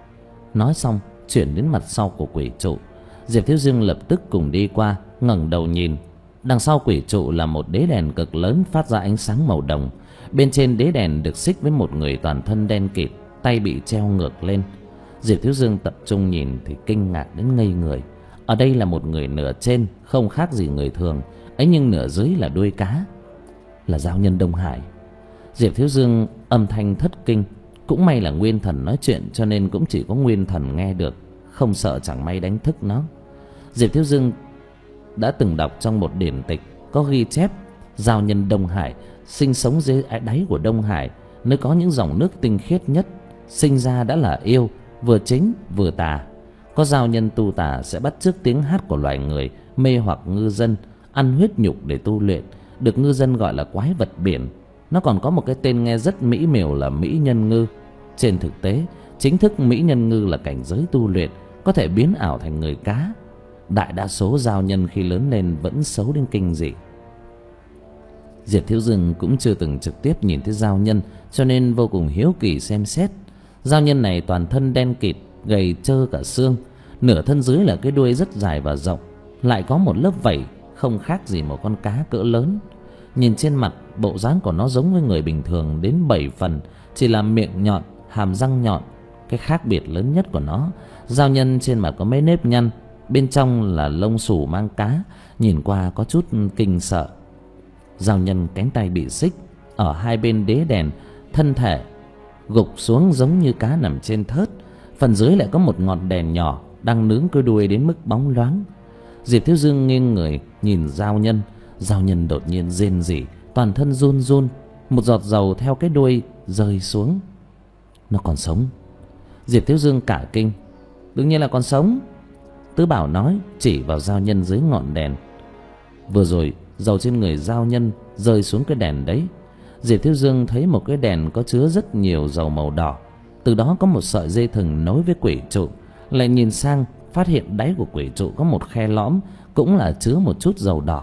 Nói xong chuyển đến mặt sau của quỷ trụ. Diệp Thiếu Dương lập tức cùng đi qua, ngẩng đầu nhìn. Đằng sau quỷ trụ là một đế đèn cực lớn phát ra ánh sáng màu đồng. Bên trên đế đèn được xích với một người toàn thân đen kịt, tay bị treo ngược lên. Diệp Thiếu Dương tập trung nhìn thì kinh ngạc đến ngây người. Ở đây là một người nửa trên không khác gì người thường ấy, nhưng nửa dưới là đuôi cá, là giao nhân Đông Hải. Diệp Thiếu Dương âm thanh thất kinh. Cũng may là nguyên thần nói chuyện cho nên cũng chỉ có nguyên thần nghe được, không sợ chẳng may đánh thức nó. Diệp Thiếu Dương đã từng đọc trong một điển tịch có ghi chép giao nhân Đông Hải sinh sống dưới đáy của Đông Hải, nơi có những dòng nước tinh khiết nhất. Sinh ra đã là yêu, vừa chính vừa tà. Có giao nhân tu tà sẽ bắt chước tiếng hát của loài người, mê hoặc ngư dân, ăn huyết nhục để tu luyện, được ngư dân gọi là quái vật biển. Nó còn có một cái tên nghe rất mỹ miều là mỹ nhân ngư. Trên thực tế, chính thức mỹ nhân ngư là cảnh giới tu luyện, có thể biến ảo thành người cá. Đại đa số giao nhân khi lớn lên vẫn xấu đến kinh dị. Diệp Thiếu Dương cũng chưa từng trực tiếp nhìn thấy giao nhân, cho nên vô cùng hiếu kỳ xem xét. Giao nhân này toàn thân đen kịt, gầy trơ cả xương, nửa thân dưới là cái đuôi rất dài và rộng, lại có một lớp vảy không khác gì một con cá cỡ lớn. Nhìn trên mặt, bộ dáng của nó giống với người bình thường đến bảy phần, chỉ là miệng nhọn, hàm răng nhọn. Cái khác biệt lớn nhất của nó, giao nhân trên mặt có mấy nếp nhăn, bên trong là lông xù mang cá, nhìn qua có chút kinh sợ. Giao nhân cánh tay bị xích ở hai bên đế đèn, thân thể gục xuống giống như cá nằm trên thớt. Phần dưới lại có một ngọn đèn nhỏ đang nướng cái đuôi đến mức bóng loáng. Diệp Thiếu Dương nghiêng người nhìn giao nhân. Giao nhân đột nhiên rên rỉ, toàn thân run run. Một giọt dầu theo cái đuôi rơi xuống. Nó còn sống. Diệp Thiếu Dương cả kinh. Đương nhiên là còn sống, Tứ Bảo nói, chỉ vào giao nhân dưới ngọn đèn. Vừa rồi dầu trên người giao nhân rơi xuống cái đèn đấy. Diệp Thiếu Dương thấy một cái đèn có chứa rất nhiều dầu màu đỏ. Từ đó có một sợi dây thừng nối với quỷ trụ. Lại nhìn sang phát hiện đáy của quỷ trụ có một khe lõm, cũng là chứa một chút dầu đỏ.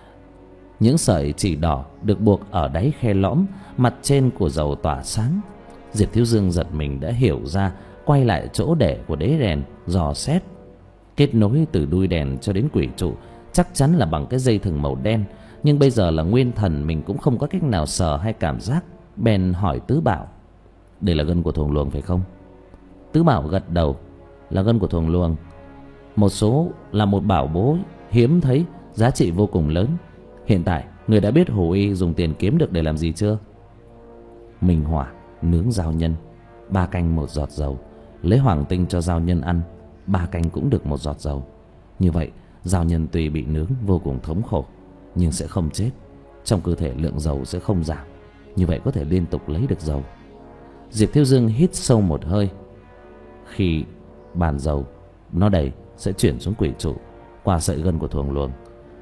Những sợi chỉ đỏ được buộc ở đáy khe lõm, mặt trên của dầu tỏa sáng. Diệp Thiếu Dương giật mình đã hiểu ra, quay lại chỗ để của đế đèn dò xét. Kết nối từ đuôi đèn cho đến quỷ trụ chắc chắn là bằng cái dây thừng màu đen, nhưng bây giờ là nguyên thần, mình cũng không có cách nào sờ hay cảm giác. Bèn hỏi Tứ Bảo, đây là gân của thuồng luồng phải không? Tứ Bảo gật đầu, là gân của thuồng luồng. Một số là một bảo bối hiếm thấy, giá trị vô cùng lớn. Hiện tại người đã biết Hồ Y dùng tiền kiếm được để làm gì chưa? Minh hỏa nướng giao nhân, ba canh một giọt dầu. Lấy hoàng tinh cho giao nhân ăn, ba canh cũng được một giọt dầu. Như vậy giao nhân tuy bị nướng vô cùng thống khổ, nhưng sẽ không chết. Trong cơ thể lượng dầu sẽ không giảm, như vậy có thể liên tục lấy được dầu. Diệp Thiếu Dương hít sâu một hơi. Khi bàn dầu nó đầy sẽ chuyển xuống quỷ trụ qua sợi gân của thuồng luồng.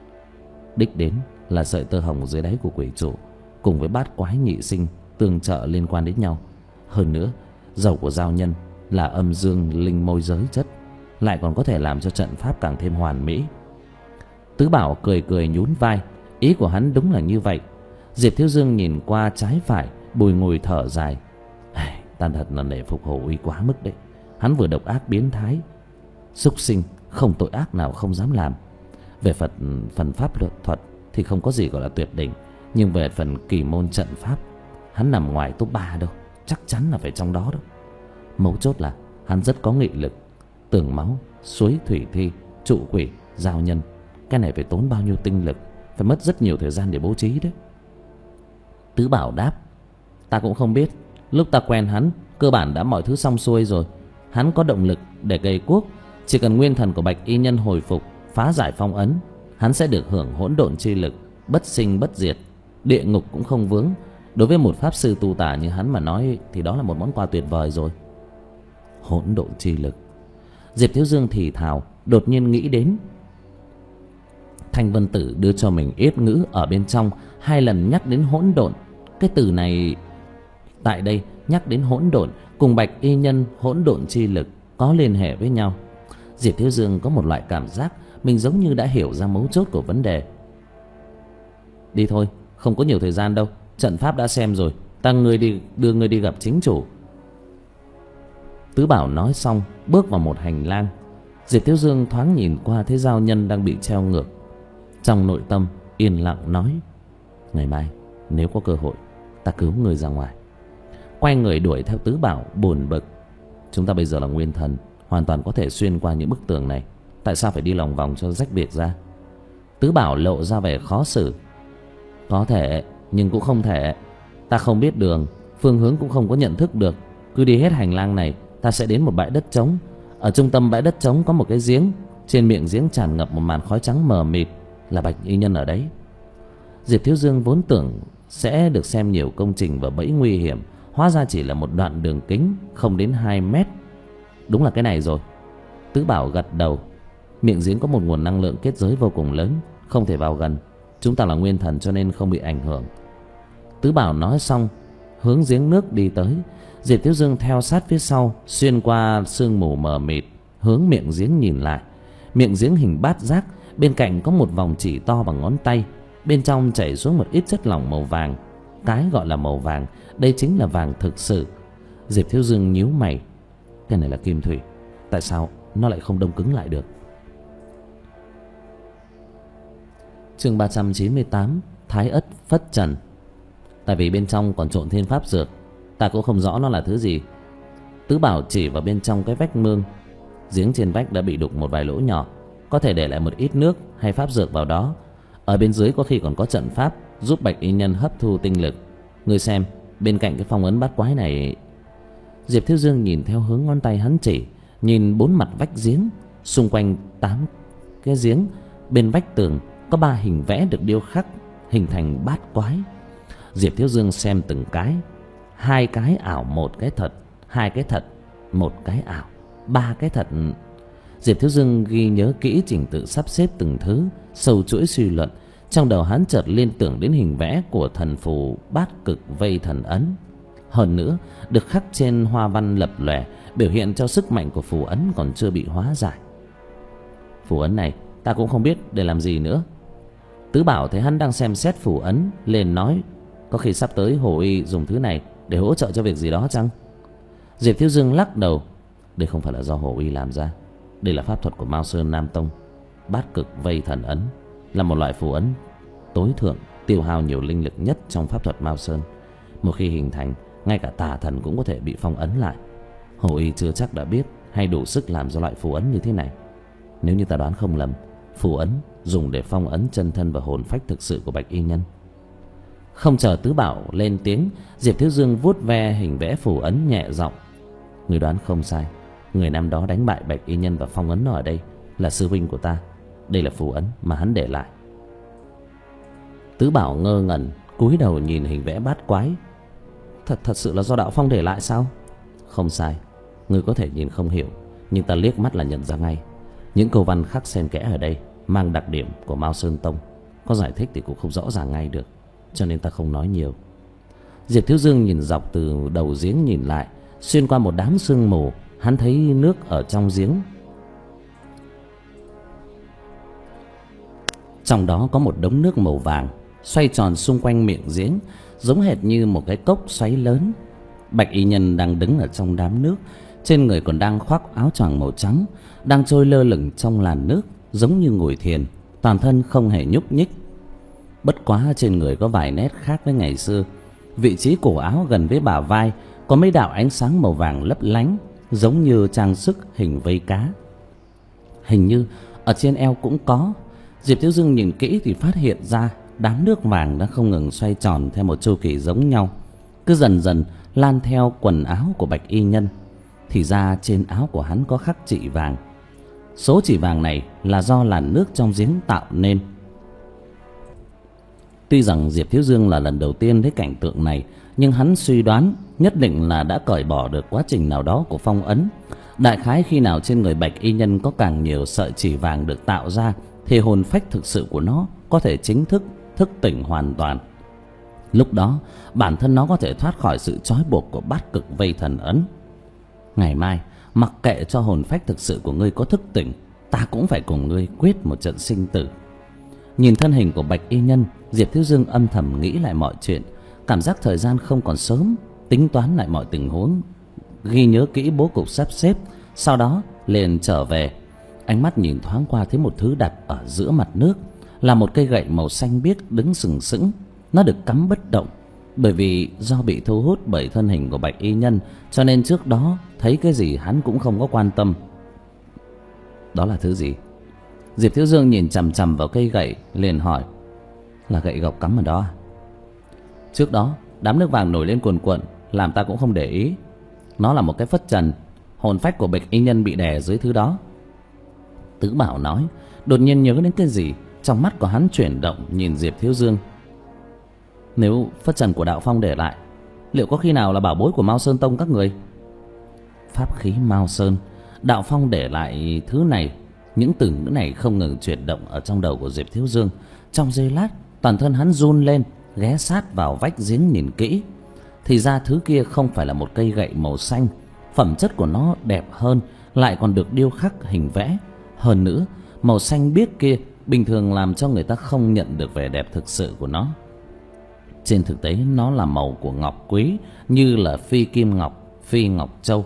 Đích đến là sợi tơ hồng dưới đáy của quỷ trụ cùng với bát quái nhị sinh tương trợ liên quan đến nhau. Hơn nữa, dầu của giao nhân là âm dương linh môi giới chất, lại còn có thể làm cho trận pháp càng thêm hoàn mỹ. Tứ Bảo cười cười nhún vai, ý của hắn đúng là như vậy. Diệp Thiếu Dương nhìn qua trái phải, bùi ngùi thở dài. Ta thật là nể phục Hồ Uy quá mức đấy. Hắn vừa độc ác biến thái, súc sinh không tội ác nào không dám làm. Về Phật phần pháp luật thuật thì không có gì gọi là tuyệt đỉnh, nhưng về phần kỳ môn trận pháp, hắn nằm ngoài top ba đâu, chắc chắn là phải trong đó đâu. Mấu chốt là hắn rất có nghị lực. Tường máu, suối thủy thi, trụ quỷ, giao nhân, cái này phải tốn bao nhiêu tinh lực, phải mất rất nhiều thời gian để bố trí đấy. Tứ Bảo đáp, ta cũng không biết. Lúc ta quen hắn, cơ bản đã mọi thứ xong xuôi rồi. Hắn có động lực để gây quốc. Chỉ cần nguyên thần của Bạch Y Nhân hồi phục, phá giải phong ấn, hắn sẽ được hưởng hỗn độn chi lực, bất sinh bất diệt, địa ngục cũng không vướng. Đối với một pháp sư tu tà như hắn mà nói thì đó là một món quà tuyệt vời rồi. Hỗn độn chi lực. Diệp Thiếu Dương thì thào, đột nhiên nghĩ đến Thanh Vân Tử đưa cho mình yết ngữ ở bên trong hai lần nhắc đến hỗn độn. Cái từ này tại đây nhắc đến hỗn độn cùng Bạch Y Nhân hỗn độn chi lực có liên hệ với nhau. Diệp Thiếu Dương có một loại cảm giác mình giống như đã hiểu ra mấu chốt của vấn đề. Đi thôi, không có nhiều thời gian đâu. Trận pháp đã xem rồi, ta người đi đưa người đi gặp chính chủ. Tứ Bảo nói xong bước vào một hành lang. Diệp Thiếu Dương thoáng nhìn qua thấy giao nhân đang bị treo ngược. Trong nội tâm yên lặng nói: ngày mai nếu có cơ hội ta cứu người ra ngoài. Quay người đuổi theo Tứ Bảo buồn bực. Chúng ta bây giờ là nguyên thần, hoàn toàn có thể xuyên qua những bức tường này, tại sao phải đi lòng vòng cho rách biệt ra? Tứ Bảo lộ ra vẻ khó xử. Có thể, nhưng cũng không thể. Ta không biết đường, phương hướng cũng không có nhận thức được. Cứ đi hết hành lang này, ta sẽ đến một bãi đất trống. Ở trung tâm bãi đất trống có một cái giếng. Trên miệng giếng tràn ngập một màn khói trắng mờ mịt, là Bạch Y Nhân ở đấy. Diệp Thiếu Dương vốn tưởng sẽ được xem nhiều công trình và bẫy nguy hiểm, hóa ra chỉ là một đoạn đường kính không đến hai mét. Đúng là cái này rồi. Tứ Bảo gật đầu. Miệng giếng có một nguồn năng lượng kết giới vô cùng lớn, không thể vào gần. Chúng ta là nguyên thần cho nên không bị ảnh hưởng. Tứ Bảo nói xong hướng giếng nước đi tới. Diệp Thiếu Dương theo sát phía sau, xuyên qua sương mù mờ mịt, hướng miệng giếng nhìn lại. Miệng giếng hình bát giác, bên cạnh có một vòng chỉ to bằng ngón tay. Bên trong chảy xuống một ít chất lỏng màu vàng. Cái gọi là màu vàng, đây chính là vàng thực sự. Diệp Thiếu Dương nhíu mày. Cái này là kim thủy, tại sao nó lại không đông cứng lại được? Chương ba trăm chín mươi tám. Thái ất phất trần. Tại vì bên trong còn trộn thêm pháp dược, ta cũng không rõ nó là thứ gì. Tứ Bảo chỉ vào bên trong cái vách mương. Giếng trên vách đã bị đục một vài lỗ nhỏ, có thể để lại một ít nước hay pháp dược vào đó. Ở bên dưới có khi còn có trận pháp giúp Bạch Y Nhân hấp thu tinh lực. Ngươi xem, bên cạnh cái phong ấn bát quái này. Diệp Thiếu Dương nhìn theo hướng ngón tay hắn chỉ, nhìn bốn mặt vách giếng. Xung quanh tám cái giếng, bên vách tường có ba hình vẽ được điêu khắc hình thành bát quái. Diệp Thiếu Dương xem từng cái. Hai cái ảo, một cái thật. Hai cái thật, một cái ảo. Ba cái thật. Diệp Thiếu Dương ghi nhớ kỹ trình tự sắp xếp từng thứ, sâu chuỗi suy luận. Trong đầu hắn chợt liên tưởng đến hình vẽ của thần phù bát cực vây thần ấn. Hơn nữa, được khắc trên hoa văn lập lòe, biểu hiện cho sức mạnh của phù ấn còn chưa bị hóa giải. Phù ấn này ta cũng không biết để làm gì nữa. Tứ Bảo thấy hắn đang xem xét phù ấn, liền nói: có khi sắp tới Hồ Y dùng thứ này để hỗ trợ cho việc gì đó chăng? Diệp Thiếu Dương lắc đầu. Đây không phải là do Hồ Y làm ra. Đây là pháp thuật của Mao Sơn Nam Tông. Bát cực vây thần ấn là một loại phù ấn tối thượng, tiêu hao nhiều linh lực nhất trong pháp thuật Mao Sơn. Một khi hình thành, ngay cả tà thần cũng có thể bị phong ấn lại. Hồ Y chưa chắc đã biết hay đủ sức làm ra loại phù ấn như thế này. Nếu như ta đoán không lầm, phù ấn dùng để phong ấn chân thân và hồn phách thực sự của Bạch Y Nhân. Không chờ Tứ Bảo lên tiếng, Diệp Thiếu Dương vuốt ve hình vẽ phù ấn nhẹ giọng: người đoán không sai. Người năm đó đánh bại Bạch Y Nhân và phong ấn nó ở đây là sư huynh của ta. Đây là phù ấn mà hắn để lại. Tứ Bảo ngơ ngẩn cúi đầu nhìn hình vẽ bát quái. Thật thật sự là do Đạo Phong để lại sao? Không sai. Ngươi có thể nhìn không hiểu, nhưng ta liếc mắt là nhận ra ngay. Những câu văn khắc xen kẽ ở đây mang đặc điểm của Mao Sơn Tông. Có giải thích thì cũng không rõ ràng ngay được, cho nên ta không nói nhiều. Diệp Thiếu Dương nhìn dọc từ đầu giếng nhìn lại. Xuyên qua một đám sương mù, hắn thấy nước ở trong giếng. Trong đó có một đống nước màu vàng xoay tròn xung quanh miệng giếng, giống hệt như một cái cốc xoáy lớn. Bạch Y Nhân đang đứng ở trong đám nước, trên người còn đang khoác áo choàng màu trắng, đang trôi lơ lửng trong làn nước, giống như ngồi thiền, toàn thân không hề nhúc nhích. Bất quá trên người có vài nét khác với ngày xưa. Vị trí cổ áo gần với bả vai có mấy đạo ánh sáng màu vàng lấp lánh, giống như trang sức hình vây cá. Hình như ở trên eo cũng có. Diệp Thiếu Dương nhìn kỹ thì phát hiện ra đám nước vàng đã không ngừng xoay tròn theo một chu kỳ giống nhau, cứ dần dần lan theo quần áo của Bạch Y Nhân. Thì ra trên áo của hắn có khắc chỉ vàng. Số chỉ vàng này là do làn nước trong giếng tạo nên. Tuy rằng Diệp Thiếu Dương là lần đầu tiên thấy cảnh tượng này, nhưng hắn suy đoán nhất định là đã cởi bỏ được quá trình nào đó của phong ấn. Đại khái khi nào trên người Bạch Y Nhân có càng nhiều sợi chỉ vàng được tạo ra, thì hồn phách thực sự của nó có thể chính thức thức tỉnh hoàn toàn. Lúc đó bản thân nó có thể thoát khỏi sự trói buộc của bát cực vây thần ấn. Ngày mai, mặc kệ cho hồn phách thực sự của ngươi có thức tỉnh, ta cũng phải cùng ngươi quyết một trận sinh tử. Nhìn thân hình của Bạch Y Nhân, Diệp Thiếu Dương âm thầm nghĩ lại mọi chuyện. Cảm giác thời gian không còn sớm, tính toán lại mọi tình huống ghi nhớ kỹ bố cục sắp xếp, sau đó liền trở về. Ánh mắt nhìn thoáng qua thấy một thứ đặt ở giữa mặt nước, là một cây gậy màu xanh biếc đứng sừng sững. Nó được cắm bất động, bởi vì do bị thu hút bởi thân hình của bạch y nhân, cho nên trước đó thấy cái gì hắn cũng không có quan tâm. Đó là thứ gì? Diệp Thiếu Dương nhìn chằm chằm vào cây gậy liền hỏi. Là gậy gộc cắm ở đó à? Trước đó đám nước vàng nổi lên cuồn cuộn, làm ta cũng không để ý. Nó là một cái phất trần, hồn phách của bạch y nhân bị đè dưới thứ đó. Tứ Bảo nói, đột nhiên nhớ đến cái gì, trong mắt của hắn chuyển động nhìn Diệp Thiếu Dương. Nếu phất trần của Đạo Phong để lại, liệu có khi nào là bảo bối của Mao Sơn Tông các người? Pháp khí Mao Sơn, Đạo Phong để lại thứ này. Những từ ngữ này không ngừng chuyển động ở trong đầu của Diệp Thiếu Dương. Trong giây lát, toàn thân hắn run lên, ghé sát vào vách giếng nhìn kỹ. Thì ra thứ kia không phải là một cây gậy màu xanh, phẩm chất của nó đẹp hơn, lại còn được điêu khắc hình vẽ. Hơn nữa, màu xanh biếc kia bình thường làm cho người ta không nhận được vẻ đẹp thực sự của nó. Trên thực tế nó là màu của ngọc quý, như là phi kim ngọc, phi ngọc châu.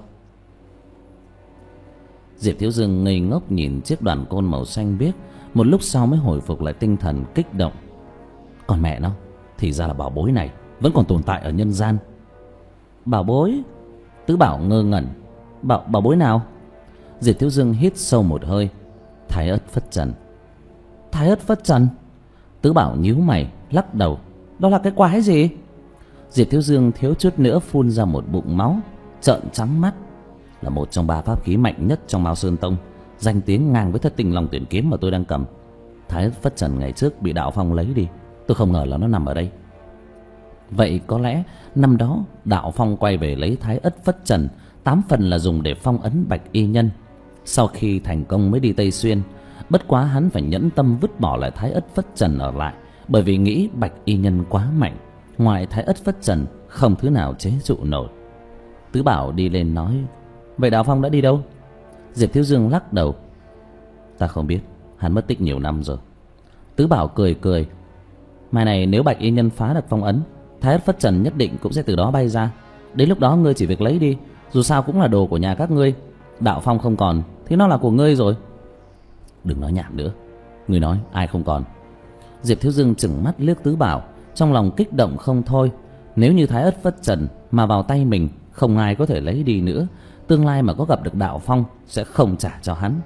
Diệp Thiếu Dương ngây ngốc nhìn chiếc đoàn côn màu xanh biếc, một lúc sau mới hồi phục lại tinh thần, kích động. Còn mẹ nó, thì ra là bảo bối này vẫn còn tồn tại ở nhân gian. Bảo bối? Tứ Bảo ngơ ngẩn. Bảo, bảo bối nào? Diệp Thiếu Dương hít sâu một hơi. Thái ất phất trần. Thái ất phất trần? Tứ Bảo nhíu mày lắc đầu. Đó là cái quái gì? Diệp Thiếu Dương thiếu chút nữa phun ra một bụng máu, trợn trắng mắt. Là một trong ba pháp khí mạnh nhất trong Mao Sơn Tông, danh tiếng ngang với Thất Tinh Long Tuyển Kiếm mà tôi đang cầm. Thái ất phất trần ngày trước bị Đạo Phong lấy đi, tôi không ngờ là nó nằm ở đây. Vậy có lẽ năm đó Đạo Phong quay về lấy Thái ất phất trần, tám phần là dùng để phong ấn bạch y nhân. Sau khi thành công mới đi Tây Xuyên. Bất quá hắn phải nhẫn tâm vứt bỏ lại Thái ất phất trần ở lại, bởi vì nghĩ bạch y nhân quá mạnh, ngoài Thái ất phất trần không thứ nào chế trụ nổi. Tứ Bảo đi lên nói, vậy Đạo Phong đã đi đâu? Diệp Thiếu Dương lắc đầu. Ta không biết, hắn mất tích nhiều năm rồi. Tứ Bảo cười cười. Mai này nếu bạch y nhân phá được phong ấn, Thái ất phất trần nhất định cũng sẽ từ đó bay ra. Đến lúc đó ngươi chỉ việc lấy đi, dù sao cũng là đồ của nhà các ngươi. Đạo Phong không còn thì nó là của ngươi rồi. Đừng nói nhảm nữa. Ngươi nói ai không còn? Diệp Thiếu Dương trừng mắt liếc Tứ Bảo, trong lòng kích động không thôi. Nếu như Thái ất phất trần mà vào tay mình, không ai có thể lấy đi nữa. Tương lai mà có gặp được Đạo Phong sẽ không trả cho hắn.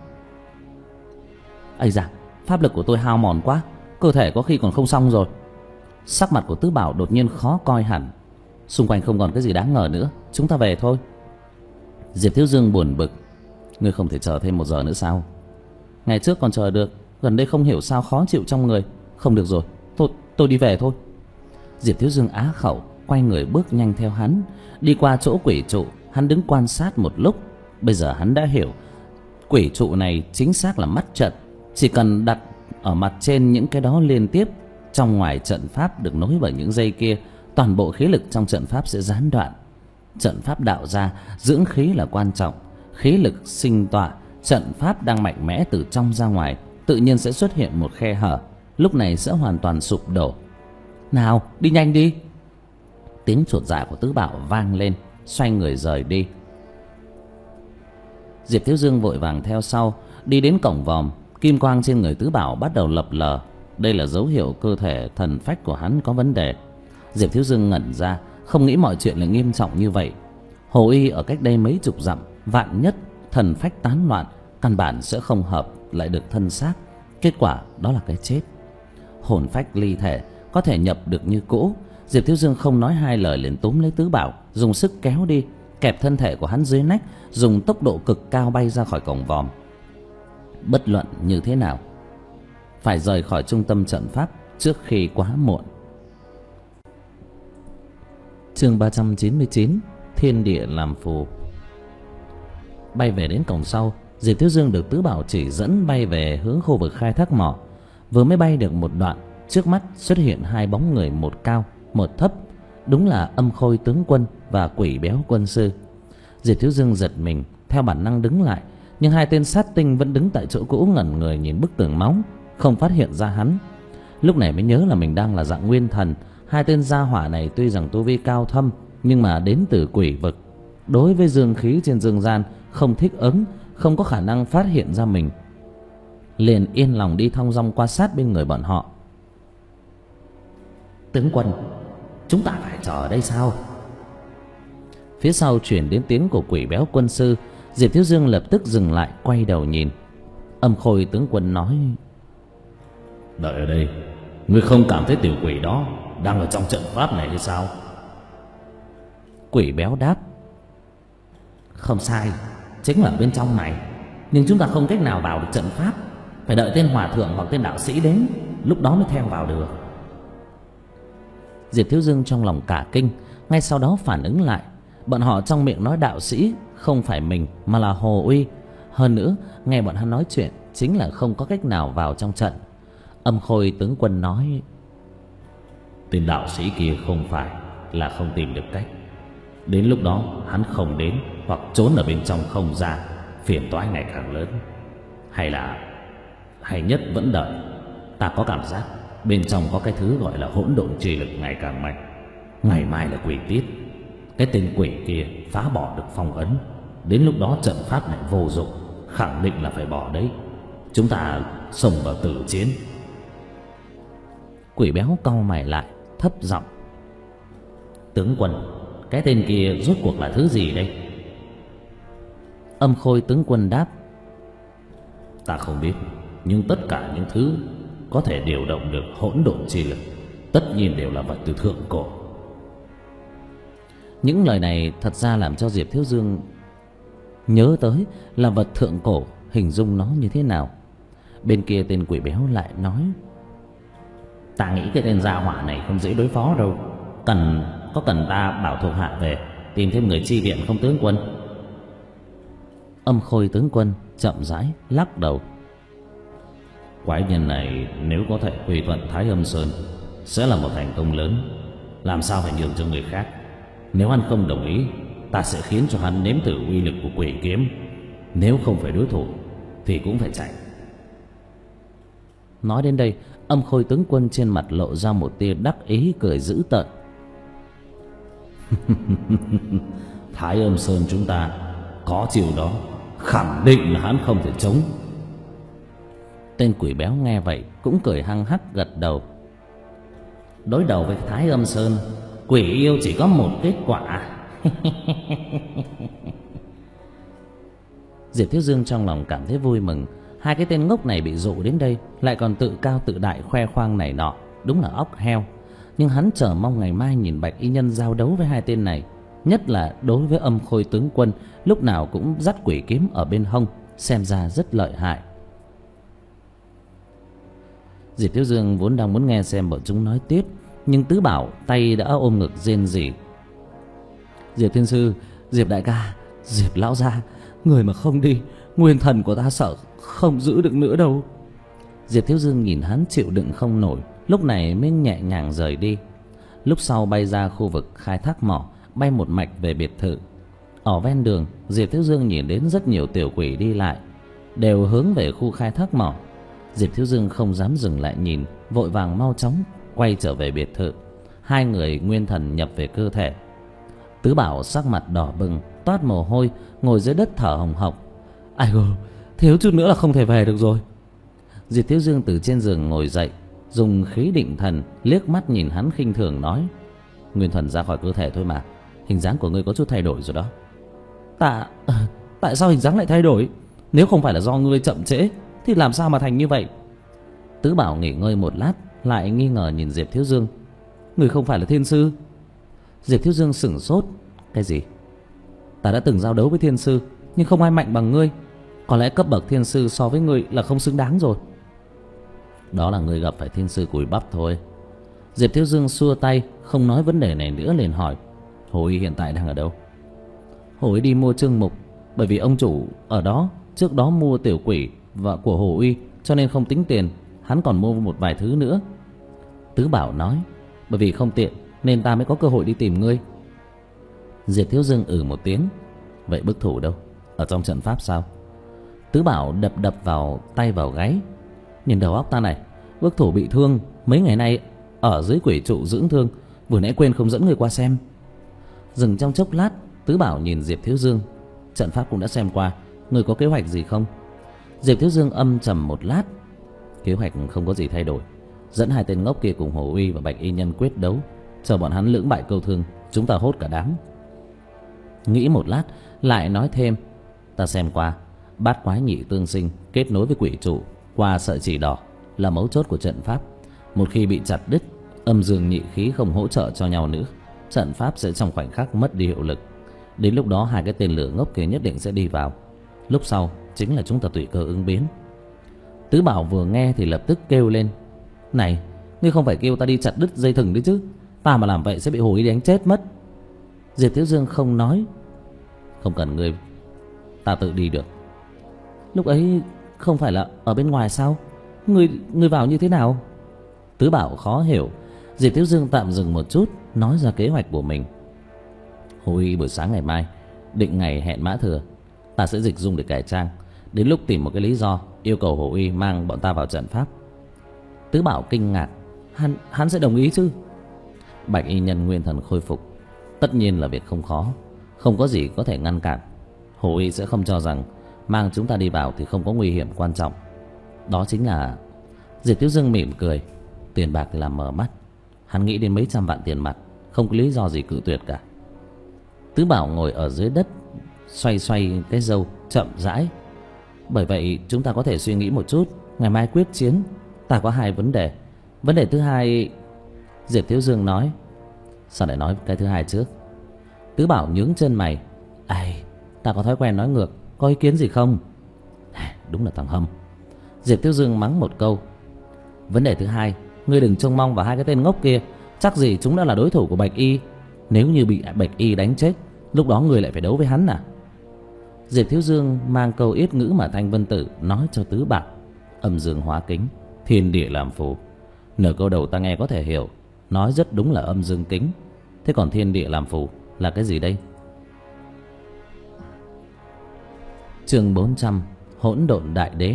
Ây da, pháp lực của tôi hao mòn quá, cơ thể có khi còn không xong rồi. Sắc mặt của Tứ Bảo đột nhiên khó coi hẳn. Xung quanh không còn cái gì đáng ngờ nữa, chúng ta về thôi. Diệp Thiếu Dương buồn bực. Ngươi không thể chờ thêm một giờ nữa sao? Ngày trước còn chờ được, gần đây không hiểu sao khó chịu trong người. Không được rồi, tôi, tôi đi về thôi. Diệp Thiếu Dương á khẩu, quay người bước nhanh theo hắn. Đi qua chỗ quỷ trụ, hắn đứng quan sát một lúc. Bây giờ hắn đã hiểu, quỷ trụ này chính xác là mắt trận. Chỉ cần đặt ở mặt trên những cái đó liên tiếp, trong ngoài trận pháp được nối bởi những dây kia, toàn bộ khí lực trong trận pháp sẽ gián đoạn. Trận pháp đạo ra, dưỡng khí là quan trọng. Khí lực sinh tọa, trận pháp đang mạnh mẽ từ trong ra ngoài, tự nhiên sẽ xuất hiện một khe hở, lúc này sẽ hoàn toàn sụp đổ. Nào, đi nhanh đi. Tiếng chột dạ của Tứ Bảo vang lên, xoay người rời đi. Diệp Thiếu Dương vội vàng theo sau, đi đến cổng vòm. Kim quang trên người Tứ Bảo bắt đầu lập lờ. Đây là dấu hiệu cơ thể thần phách của hắn có vấn đề. Diệp Thiếu Dương ngẩn ra, không nghĩ mọi chuyện lại nghiêm trọng như vậy. Hồ y ở cách đây mấy chục dặm, vạn nhất thần phách tán loạn, căn bản sẽ không hợp lại được thân xác. Kết quả đó là cái chết. Hồn phách ly thể, có thể nhập được như cũ. Diệp Thiếu Dương không nói hai lời liền túm lấy Tứ Bảo, dùng sức kéo đi, kẹp thân thể của hắn dưới nách, dùng tốc độ cực cao bay ra khỏi cổng vòm. Bất luận như thế nào, phải rời khỏi trung tâm trận pháp trước khi quá muộn. Chương ba trăm chín mươi chín, Thiên địa làm phù. Bay về đến cổng sau, Diệp Thiếu Dương được Tứ Bảo chỉ dẫn bay về hướng khu vực khai thác mỏ. Vừa mới bay được một đoạn, trước mắt xuất hiện hai bóng người, một cao một thấp. Đúng là Âm Khôi tướng quân và Quỷ Béo quân sư. Diệp Thiếu Dương giật mình, theo bản năng đứng lại, nhưng hai tên sát tinh vẫn đứng tại chỗ cũ ngẩn người nhìn bức tường máu, không phát hiện ra hắn. Lúc này mới nhớ là mình đang là dạng nguyên thần. Hai tên gia hỏa này tuy rằng tu vi cao thâm, nhưng mà đến từ quỷ vực. đối với dương khí trên dương gian không thích ứng, không có khả năng phát hiện ra mình, liền yên lòng đi thong dong qua sát bên người bọn họ. Tướng quân, chúng ta phải chờ ở đây sao? Phía sau chuyển đến tiếng của Quỷ Béo quân sư. Diệp Thiếu Dương lập tức dừng lại, quay đầu nhìn. Âm Khôi tướng quân nói: đợi ở đây. Ngươi không cảm thấy tiểu quỷ đó đang ở trong trận pháp này hay sao? Quỷ Béo đáp: không sai, chính là bên trong này. Nhưng chúng ta không cách nào vào được trận pháp, phải đợi tên hòa thượng hoặc tên đạo sĩ đến, lúc đó mới theo vào được. Diệp Thiếu Dương trong lòng cả kinh, ngay sau đó phản ứng lại. Bọn họ trong miệng nói đạo sĩ không phải mình mà là Hồ Uy. Hơn nữa nghe bọn hắn nói chuyện chính là không có cách nào vào trong trận. Âm Khôi tướng quân nói: tên đạo sĩ kia không phải là không tìm được cách. Đến lúc đó hắn không đến hoặc trốn ở bên trong không ra, phiền toái ngày càng lớn. Hay là hay nhất vẫn đợi. Ta có cảm giác bên trong có cái thứ gọi là hỗn độn chi lực ngày càng mạnh. Ngày mai là quỷ tiết, cái tên quỷ kia phá bỏ được phong ấn, đến lúc đó trận pháp này vô dụng, khẳng định là phải bỏ đấy. Chúng ta xông vào tử chiến. Quỷ Béo cau mày lại, thấp giọng: tướng quân, cái tên kia rốt cuộc là thứ gì đây? Âm Khôi tướng quân đáp: ta không biết, nhưng tất cả những thứ có thể điều động được hỗn độn chi lực tất nhiên đều là vật từ thượng cổ. Những lời này thật ra làm cho Diệp Thiếu Dương nhớ tới là vật thượng cổ, hình dung nó như thế nào. Bên kia tên Quỷ Béo lại nói: ta nghĩ cái tên gia hỏa này không dễ đối phó đâu. Cần có cần ta bảo thuộc hạ về tìm thêm người chi viện không tướng quân? Âm Khôi tướng quân chậm rãi lắc đầu: quái nhân này nếu có thể quy thuận Thái Âm Sơn sẽ là một thành công lớn. Làm sao phải nhường cho người khác? Nếu hắn không đồng ý, ta sẽ khiến cho hắn nếm thử uy lực của quỷ kiếm. Nếu không phải đối thủ thì cũng phải chạy. Nói đến đây, Âm Khôi tướng quân trên mặt lộ ra một tia đắc ý, cười dữ tợn: Thái Âm Sơn chúng ta có chiều đó, khẳng định là hắn không thể chống. Tên Quỷ Béo nghe vậy cũng cười hăng hắc gật đầu: đối đầu với Thái Âm Sơn, quỷ yêu chỉ có một kết quả. Diệp Thiếu Dương trong lòng cảm thấy vui mừng. Hai cái tên ngốc này bị dụ đến đây lại còn tự cao tự đại khoe khoang này nọ, đúng là óc heo. Nhưng hắn chờ mong ngày mai nhìn Bạch Y Nhân giao đấu với hai tên này, nhất là đối với Âm Khôi tướng quân lúc nào cũng dắt quỷ kiếm ở bên hông, xem ra rất lợi hại. Diệp Thiếu Dương vốn đang muốn nghe xem bọn chúng nói tiếp, nhưng Tứ Bảo tay đã ôm ngực rên rỉ: Diệp Thiên Sư, Diệp đại ca, Diệp lão gia, người mà không đi, nguyên thần của ta sợ không giữ được nữa đâu. Diệp Thiếu Dương nhìn hắn chịu đựng không nổi, lúc này mới nhẹ nhàng rời đi. Lúc sau bay ra khu vực khai thác mỏ, bay một mạch về biệt thự. Ở ven đường, Diệp Thiếu Dương nhìn đến rất nhiều tiểu quỷ đi lại, đều hướng về khu khai thác mỏ. Diệp Thiếu Dương không dám dừng lại nhìn, vội vàng mau chóng quay trở về biệt thự. Hai người nguyên thần nhập về cơ thể. Tứ Bảo sắc mặt đỏ bừng, toát mồ hôi, ngồi dưới đất thở hồng hộc: ai gồ, thiếu chút nữa là không thể về được rồi. Diệp Thiếu Dương từ trên giường ngồi dậy, dùng khí định thần liếc mắt nhìn hắn khinh thường nói: nguyên thần ra khỏi cơ thể thôi mà, hình dáng của ngươi có chút thay đổi rồi đó. Tạ, tại sao hình dáng lại thay đổi? Nếu không phải là do ngươi chậm trễ thì làm sao mà thành như vậy? Tứ Bảo nghỉ ngơi một lát, lại nghi ngờ nhìn Diệp Thiếu Dương: ngươi không phải là thiên sư? Diệp Thiếu Dương sửng sốt: cái gì? Ta đã từng giao đấu với thiên sư, nhưng không ai mạnh bằng ngươi. Có lẽ cấp bậc thiên sư so với ngươi là không xứng đáng rồi. Đó là ngươi gặp phải thiên sư cùi bắp thôi. Diệp Thiếu Dương xua tay, không nói vấn đề này nữa, liền hỏi: Hồ Y hiện tại đang ở đâu? Hồ Y đi mua trương mục, bởi vì ông chủ ở đó trước đó mua tiểu quỷ và của Hồ Y, cho nên không tính tiền. Hắn còn mua một vài thứ nữa. Tứ Bảo nói: bởi vì không tiện nên ta mới có cơ hội đi tìm ngươi. Diệp Thiếu Dương ừ một tiếng: vậy bức thủ đâu? Ở trong trận pháp sao? Tứ Bảo đập đập vào tay vào gáy: nhìn đầu óc ta này, bức thủ bị thương, mấy ngày nay ở dưới quỷ trụ dưỡng thương, vừa nãy quên không dẫn người qua xem. Dừng trong chốc lát, Tứ Bảo nhìn Diệp Thiếu Dương. Trận pháp cũng đã xem qua, người có kế hoạch gì không? Diệp Thiếu Dương âm trầm một lát. Kế hoạch không có gì thay đổi. Dẫn hai tên ngốc kia cùng Hồ Uy và Bạch Y Nhân quyết đấu, chờ bọn hắn lưỡng bại câu thương, chúng ta hốt cả đám. Nghĩ một lát lại nói thêm, ta xem qua, bát quái nhị tương sinh kết nối với quỷ trụ qua sợi chỉ đỏ là mấu chốt của trận pháp. Một khi bị chặt đứt, âm dương nhị khí không hỗ trợ cho nhau nữa, trận pháp sẽ trong khoảnh khắc mất đi hiệu lực. Đến lúc đó hai cái tên lửa ngốc kia nhất định sẽ đi vào. Lúc sau chính là chúng ta tùy cơ ứng biến. Tứ Bảo vừa nghe thì lập tức kêu lên, này, ngươi không phải kêu ta đi chặt đứt dây thừng đấy chứ? Ta mà làm vậy sẽ bị Hồ Uy đánh chết mất. Diệp Thiếu Dương không nói. Không cần ngươi, ta tự đi được. Lúc ấy không phải là ở bên ngoài sao? Ngươi, ngươi vào như thế nào? Tứ Bảo khó hiểu. Diệp Thiếu Dương tạm dừng một chút, nói ra kế hoạch của mình. Hồ Uy buổi sáng ngày mai định ngày hẹn Mã Thừa, ta sẽ dịch dung để cải trang. Đến lúc tìm một cái lý do yêu cầu Hồ Uy mang bọn ta vào trận pháp. Tứ Bảo kinh ngạc, hắn, hắn sẽ đồng ý chứ? Bạch Y Nhân nguyên thần khôi phục. Tất nhiên là việc không khó, không có gì có thể ngăn cản. Hồ Uy sẽ không cho rằng mang chúng ta đi vào thì không có nguy hiểm quan trọng. Đó chính là... Diệp Thiếu Dương mỉm cười. Tiền bạc thì làm mờ mắt. Hắn nghĩ đến mấy trăm vạn tiền mặt, không có lý do gì cự tuyệt cả. Tứ Bảo ngồi ở dưới đất, xoay xoay cái râu chậm rãi. Bởi vậy chúng ta có thể suy nghĩ một chút, ngày mai quyết chiến. Ta có hai vấn đề. Vấn đề thứ hai... Diệp Thiếu Dương nói. Sao lại nói cái thứ hai trước? Tứ Bảo nhướng chân mày. Ai, ta có thói quen nói ngược, có ý kiến gì không? Đúng là thằng hâm. Diệp Thiếu Dương mắng một câu. Vấn đề thứ hai, ngươi đừng trông mong vào hai cái tên ngốc kia. Chắc gì chúng đã là đối thủ của Bạch Y. Nếu như bị Bạch Y đánh chết, lúc đó ngươi lại phải đấu với hắn à? Diệp Thiếu Dương mang câu yết ngữ mà Thanh Vân Tử nói cho Tứ Bảo. Âm dương hóa kính, thiên địa làm phù. Nửa câu đầu ta nghe có thể hiểu, nói rất đúng là âm dương kính. Thế còn thiên địa làm phù là cái gì đây? Chương bốn trăm, Hỗn Độn Đại Đế.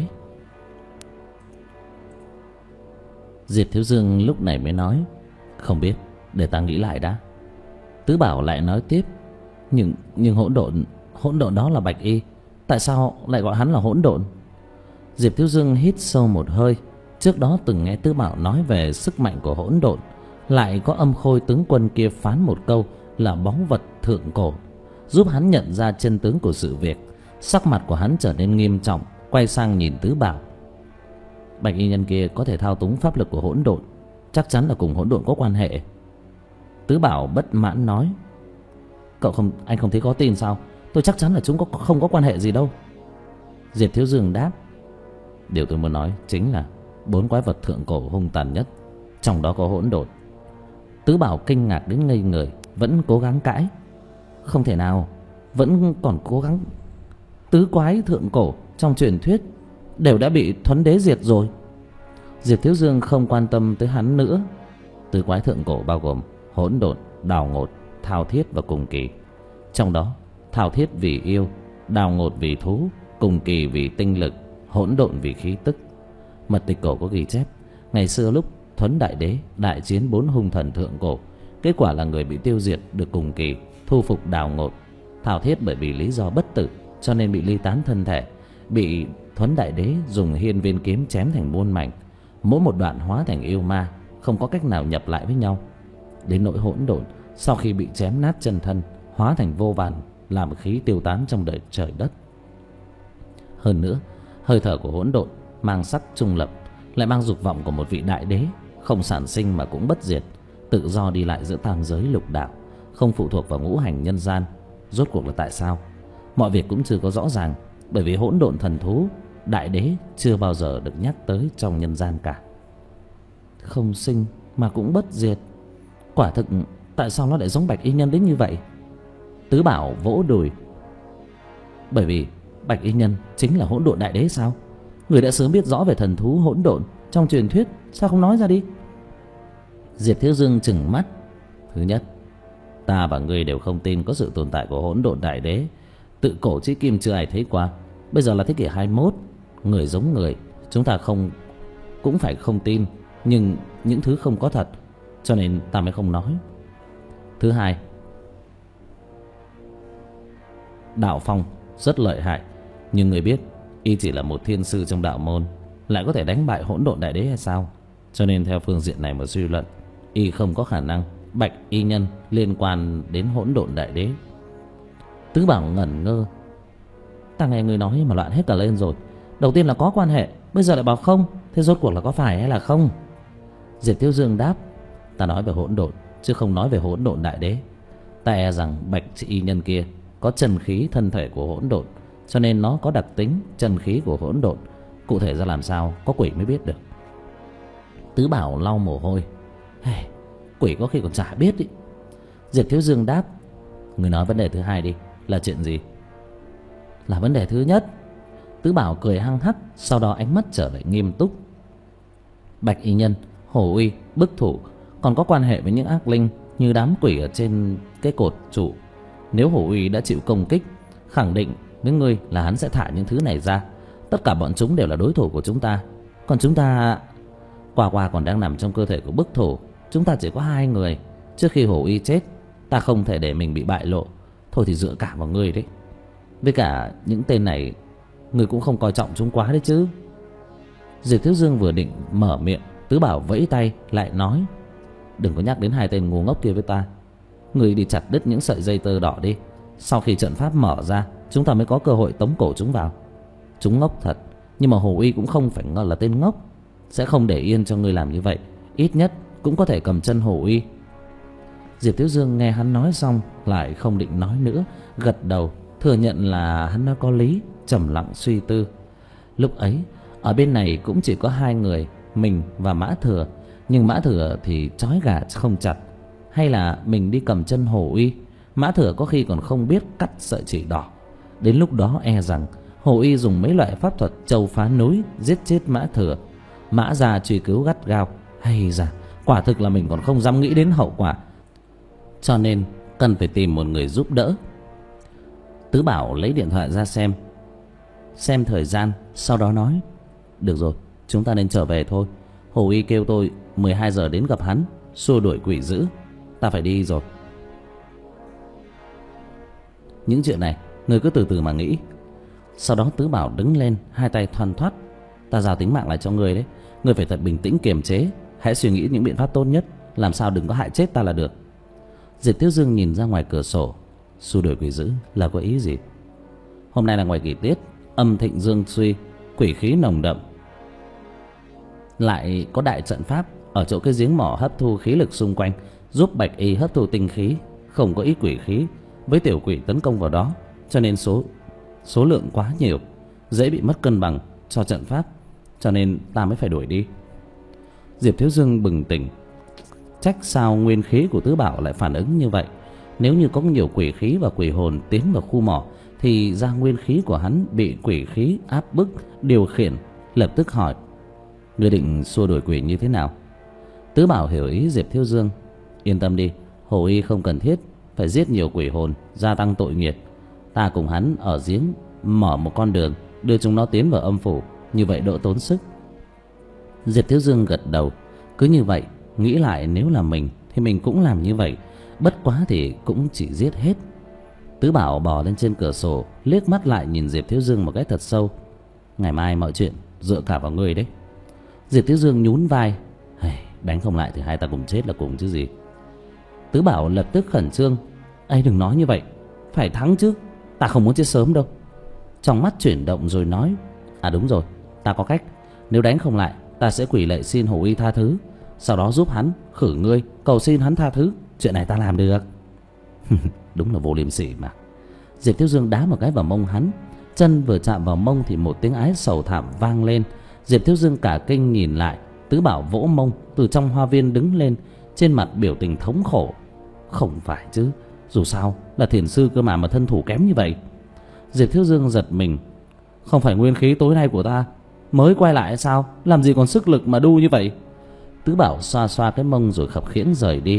Diệp Thiếu Dương lúc này mới nói, không biết, để ta nghĩ lại đã. Tứ Bảo lại nói tiếp, nhưng nhưng hỗn độn, hỗn độn đó là Bạch Y, tại sao lại gọi hắn là hỗn độn? Diệp Thiếu Dương hít sâu một hơi. Trước đó từng nghe Tứ Bảo nói về sức mạnh của hỗn độn, lại có Âm Khôi tướng quân kia phán một câu là báu vật thượng cổ, giúp hắn nhận ra chân tướng của sự việc. Sắc mặt của hắn trở nên nghiêm trọng, quay sang nhìn Tứ Bảo. Bạch Y nhân kia có thể thao túng pháp lực của hỗn độn, chắc chắn là cùng hỗn độn có quan hệ. Tứ Bảo bất mãn nói, cậu không, anh không thấy có tin sao? Tôi chắc chắn là chúng có không có quan hệ gì đâu. Diệp Thiếu Dương đáp, điều tôi muốn nói chính là bốn quái vật thượng cổ hung tàn nhất, trong đó có hỗn độn. Tứ Bảo kinh ngạc đến ngây người, vẫn cố gắng cãi. Không thể nào, vẫn còn cố gắng. Tứ quái thượng cổ trong truyền thuyết đều đã bị Thuấn Đế diệt rồi. Diệp Thiếu Dương không quan tâm tới hắn nữa. Tứ quái thượng cổ bao gồm hỗn độn, đào ngột, thao thiết và cùng kỳ. Trong đó thao thiết vì yêu, đào ngột vì thú, cùng kỳ vì tinh lực, hỗn độn vì khí tức. Mật tịch cổ có ghi chép, ngày xưa lúc Thuấn Đại Đế đại chiến bốn hung thần thượng cổ, kết quả là người bị tiêu diệt được cùng kỳ thu phục đào ngột. Thao thiết bởi vì lý do bất tử cho nên bị ly tán thân thể, bị Thuấn Đại Đế dùng hiên viên kiếm chém thành muôn mảnh, mỗi một đoạn hóa thành yêu ma, không có cách nào nhập lại với nhau. Đến nỗi hỗn độn, sau khi bị chém nát chân thân, hóa thành vô vàn, làm khí tiêu tán trong đời trời đất. Hơn nữa, hơi thở của hỗn độn mang sắc trung lập, lại mang dục vọng của một vị đại đế, không sản sinh mà cũng bất diệt, tự do đi lại giữa tam giới lục đạo, không phụ thuộc vào ngũ hành nhân gian. Rốt cuộc là tại sao? Mọi việc cũng chưa có rõ ràng, bởi vì hỗn độn thần thú, đại đế chưa bao giờ được nhắc tới trong nhân gian cả. Không sinh mà cũng bất diệt, quả thực tại sao nó lại giống Bạch Y nhân đến như vậy? Tứ Bảo vỗ đùi. Bởi vì Bạch Y nhân chính là hỗn độn đại đế sao? Người đã sớm biết rõ về thần thú hỗn độn trong truyền thuyết, sao không nói ra đi? Diệp Thiếu Dương trừng mắt. Thứ nhất, ta và ngươi đều không tin có sự tồn tại của hỗn độn đại đế. Tự cổ chí kim chưa ai thấy qua. Bây giờ là thế kỷ hai mươi mốt, người giống người, chúng ta không cũng phải không tin. Nhưng những thứ không có thật, cho nên ta mới không nói. Thứ hai, đạo phong rất lợi hại, nhưng người biết y chỉ là một thiên sư trong đạo môn, lại có thể đánh bại hỗn độn đại đế hay sao? Cho nên theo phương diện này mà suy luận, y không có khả năng bạch y nhân liên quan đến hỗn độn đại đế. Tứ Bảo ngẩn ngơ. Ta nghe người nói mà loạn hết cả lên rồi. Đầu tiên là có quan hệ, bây giờ lại bảo không. Thế rốt cuộc là có phải hay là không? Diệp Thiếu Dương đáp: ta nói về hỗn độn chứ không nói về hỗn độn đại đế. Ta e rằng bạch y nhân kia có chân khí thân thể của hỗn độn, cho nên nó có đặc tính chân khí của hỗn độn. Cụ thể ra làm sao có quỷ mới biết được. Tứ Bảo lau mồ hôi. Hey, quỷ có khi còn chả biết ý. Diệp Thiếu Dương đáp: người nói vấn đề thứ hai đi, là chuyện gì? Là vấn đề thứ nhất. Tứ Bảo cười hăng hắc, sau đó ánh mắt trở lại nghiêm túc. Bạch y nhân, hổ uy, bức thủ còn có quan hệ với những ác linh như đám quỷ ở trên cái cột trụ. Nếu hổ uy đã chịu công kích, khẳng định với ngươi là hắn sẽ thả những thứ này ra. Tất cả bọn chúng đều là đối thủ của chúng ta. Còn chúng ta, Quả Quả còn đang nằm trong cơ thể của bức thủ. Chúng ta chỉ có hai người. Trước khi hổ uy chết, ta không thể để mình bị bại lộ. Thôi thì dựa cả vào ngươi đấy. Với cả những tên này, ngươi cũng không coi trọng chúng quá đấy chứ. Diệp Thiếu Dương vừa định mở miệng, Tứ Bảo vẫy tay lại nói: đừng có nhắc đến hai tên ngu ngốc kia với ta. Ngươi đi chặt đứt những sợi dây tơ đỏ đi. Sau khi trận pháp mở ra, chúng ta mới có cơ hội tống cổ chúng vào. Chúng ngốc thật, nhưng mà Hồ Uy cũng không phải ngờ là tên ngốc, sẽ không để yên cho ngươi làm như vậy. Ít nhất cũng có thể cầm chân Hồ Uy. Diệp Thiếu Dương nghe hắn nói xong lại không định nói nữa, gật đầu thừa nhận là hắn nói có lý, trầm lặng suy tư. Lúc ấy ở bên này cũng chỉ có hai người, mình và Mã Thừa. Nhưng Mã Thừa thì trói gà không chặt. Hay là mình đi cầm chân Hồ Uy, Mã Thừa có khi còn không biết cắt sợi chỉ đỏ. Đến lúc đó e rằng Hồ Uy dùng mấy loại pháp thuật châu phá núi giết chết Mã Thừa. Mã gia truy cứu gắt gao. Hay da, quả thực là mình còn không dám nghĩ đến hậu quả. Cho nên cần phải tìm một người giúp đỡ. Tứ Bảo lấy điện thoại ra xem Xem thời gian, sau đó nói: được rồi, chúng ta nên trở về thôi. Hồ Uy kêu tôi mười hai giờ đến gặp hắn, xua đuổi quỷ dữ. Ta phải đi rồi. Những chuyện này người cứ từ từ mà nghĩ. Sau đó Tứ Bảo đứng lên, hai tay thoăn thoắt: ta giao tính mạng lại cho người đấy. Người phải thật bình tĩnh kiềm chế. Hãy suy nghĩ những biện pháp tốt nhất, làm sao đừng có hại chết ta là được. Diệp Thiếu Dương nhìn ra ngoài cửa sổ. Xua đuổi quỷ dữ là có ý gì? Hôm nay là ngoài kỳ tiết, âm thịnh dương suy, quỷ khí nồng đậm. Lại có đại trận pháp ở chỗ cái giếng mỏ hấp thu khí lực xung quanh, giúp bạch y hấp thu tinh khí. Không có ít quỷ khí với tiểu quỷ tấn công vào đó, cho nên số số lượng quá nhiều, dễ bị mất cân bằng cho trận pháp. Cho nên ta mới phải đuổi đi. Diệp Thiếu Dương bừng tỉnh. Trách sao nguyên khí của Tứ Bảo lại phản ứng như vậy. Nếu như có nhiều quỷ khí và quỷ hồn tiến vào khu mỏ, thì ra nguyên khí của hắn bị quỷ khí áp bức điều khiển. Lập tức hỏi: ngươi định xua đuổi quỷ như thế nào? Tứ Bảo hiểu ý Diệp Thiếu Dương. Yên tâm đi, Hồ Y không cần thiết phải giết nhiều quỷ hồn gia tăng tội nghiệp. Ta cùng hắn ở giếng mở một con đường, đưa chúng nó tiến vào âm phủ, như vậy đỡ tốn sức. Diệp Thiếu Dương gật đầu. Cứ như vậy, nghĩ lại nếu là mình thì mình cũng làm như vậy. Bất quá thì cũng chỉ giết hết. Tứ Bảo bò lên trên cửa sổ, liếc mắt lại nhìn Diệp Thiếu Dương một cái thật sâu. Ngày mai mọi chuyện dựa cả vào ngươi đấy. Diệp Thiếu Dương nhún vai. Đánh không lại thì hai ta cùng chết là cùng chứ gì. Tứ Bảo lập tức khẩn trương. Ây, đừng nói như vậy, phải thắng chứ, ta không muốn chết sớm đâu. Trong mắt chuyển động rồi nói: à đúng rồi, ta có cách. Nếu đánh không lại, ta sẽ quỳ lạy xin Hồ Y tha thứ, sau đó giúp hắn khử ngươi, cầu xin hắn tha thứ. Chuyện này ta làm được. Đúng là vô liêm sỉ mà. Diệp Thiếu Dương đá một cái vào mông hắn. Chân vừa chạm vào mông thì một tiếng ái sầu thảm vang lên. Diệp Thiếu Dương cả kinh nhìn lại. Tứ Bảo vỗ mông từ trong hoa viên đứng lên, trên mặt biểu tình thống khổ. Không phải chứ, dù sao là thiền sư cơ mà mà thân thủ kém như vậy. Diệp Thiếu Dương giật mình. Không phải nguyên khí tối nay của ta mới quay lại hay sao? Làm gì còn sức lực mà đu như vậy? Tứ Bảo xoa xoa cái mông rồi khập khiễng rời đi.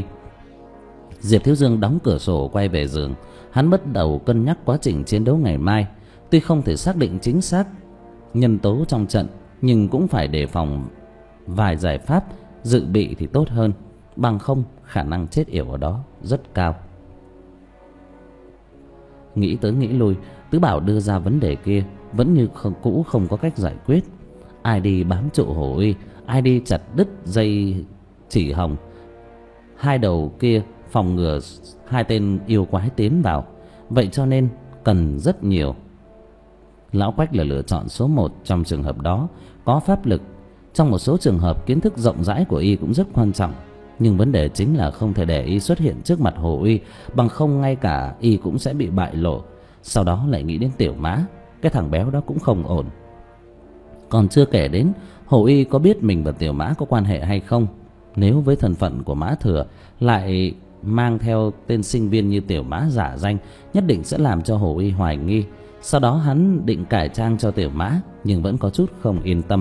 Diệp Thiếu Dương đóng cửa sổ quay về giường. Hắn bắt đầu cân nhắc quá trình chiến đấu ngày mai. Tuy không thể xác định chính xác nhân tố trong trận, nhưng cũng phải đề phòng vài giải pháp dự bị thì tốt hơn. Bằng không khả năng chết yểu ở đó rất cao. Nghĩ tới nghĩ lui, Tứ Bảo đưa ra vấn đề kia vẫn như không, cũ không có cách giải quyết. Ai đi bám trụ Hồ Uy, ai đi chặt đứt dây chỉ hồng hai đầu kia, phòng ngừa hai tên yêu quái tiến vào. Vậy cho nên cần rất nhiều. Lão Quách là lựa chọn số một trong trường hợp đó. Có pháp lực, trong một số trường hợp kiến thức rộng rãi của y cũng rất quan trọng. Nhưng vấn đề chính là không thể để y xuất hiện trước mặt Hồ Uy, bằng không ngay cả y cũng sẽ bị bại lộ. Sau đó lại nghĩ đến Tiểu Mã, cái thằng béo đó cũng không ổn. Còn chưa kể đến Hồ Uy có biết mình và Tiểu Mã có quan hệ hay không. Nếu với thân phận của Mã Thừa lại mang theo tên sinh viên như Tiểu Mã giả danh, nhất định sẽ làm cho Hồ Uy hoài nghi. Sau đó hắn định cải trang cho Tiểu Mã, nhưng vẫn có chút không yên tâm.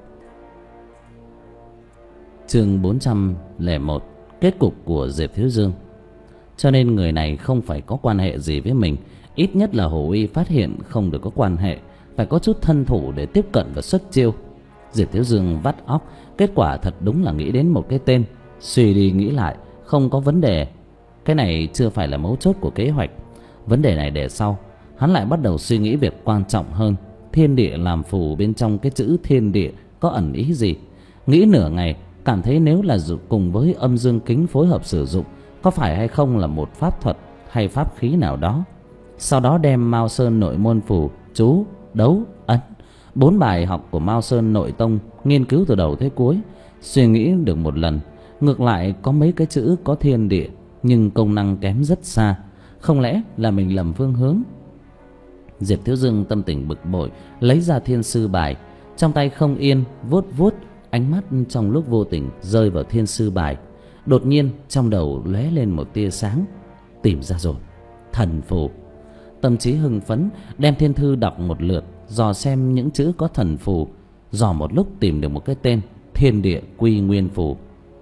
Chương bốn trăm lẻ một. Kết cục của Diệp Thiếu Dương. Cho nên người này không phải có quan hệ gì với mình. Ít nhất là Hồ Uy phát hiện không được có quan hệ, phải có chút thân thủ để tiếp cận và xuất chiêu. Diệp Thiếu Dương vắt óc, kết quả thật đúng là nghĩ đến một cái tên. Suy đi nghĩ lại, không có vấn đề. Cái này chưa phải là mấu chốt của kế hoạch. Vấn đề này để sau. Hắn lại bắt đầu suy nghĩ việc quan trọng hơn. Thiên địa làm phù bên trong cái chữ thiên địa có ẩn ý gì? Nghĩ nửa ngày, cảm thấy nếu là cùng với âm dương kính phối hợp sử dụng, có phải hay không là một pháp thuật hay pháp khí nào đó. Sau đó đem Mao Sơn nội môn phù, chú, đấu, ấn, bốn bài học của Mao Sơn nội tông nghiên cứu từ đầu tới cuối. Suy nghĩ được một lần, ngược lại có mấy cái chữ có thiên địa nhưng công năng kém rất xa. Không lẽ là mình lầm phương hướng? Diệp Thiếu Dương tâm tình bực bội, lấy ra thiên sư bài, trong tay không yên, vuốt vuốt, ánh mắt trong lúc vô tình rơi vào thiên sư bài. Đột nhiên trong đầu lóe lên một tia sáng. Tìm ra rồi, thần phù. Tâm trí hưng phấn, đem thiên thư đọc một lượt, dò xem những chữ có thần phù. Dò một lúc tìm được một cái tên: Thiên Địa Quy Nguyên Phù.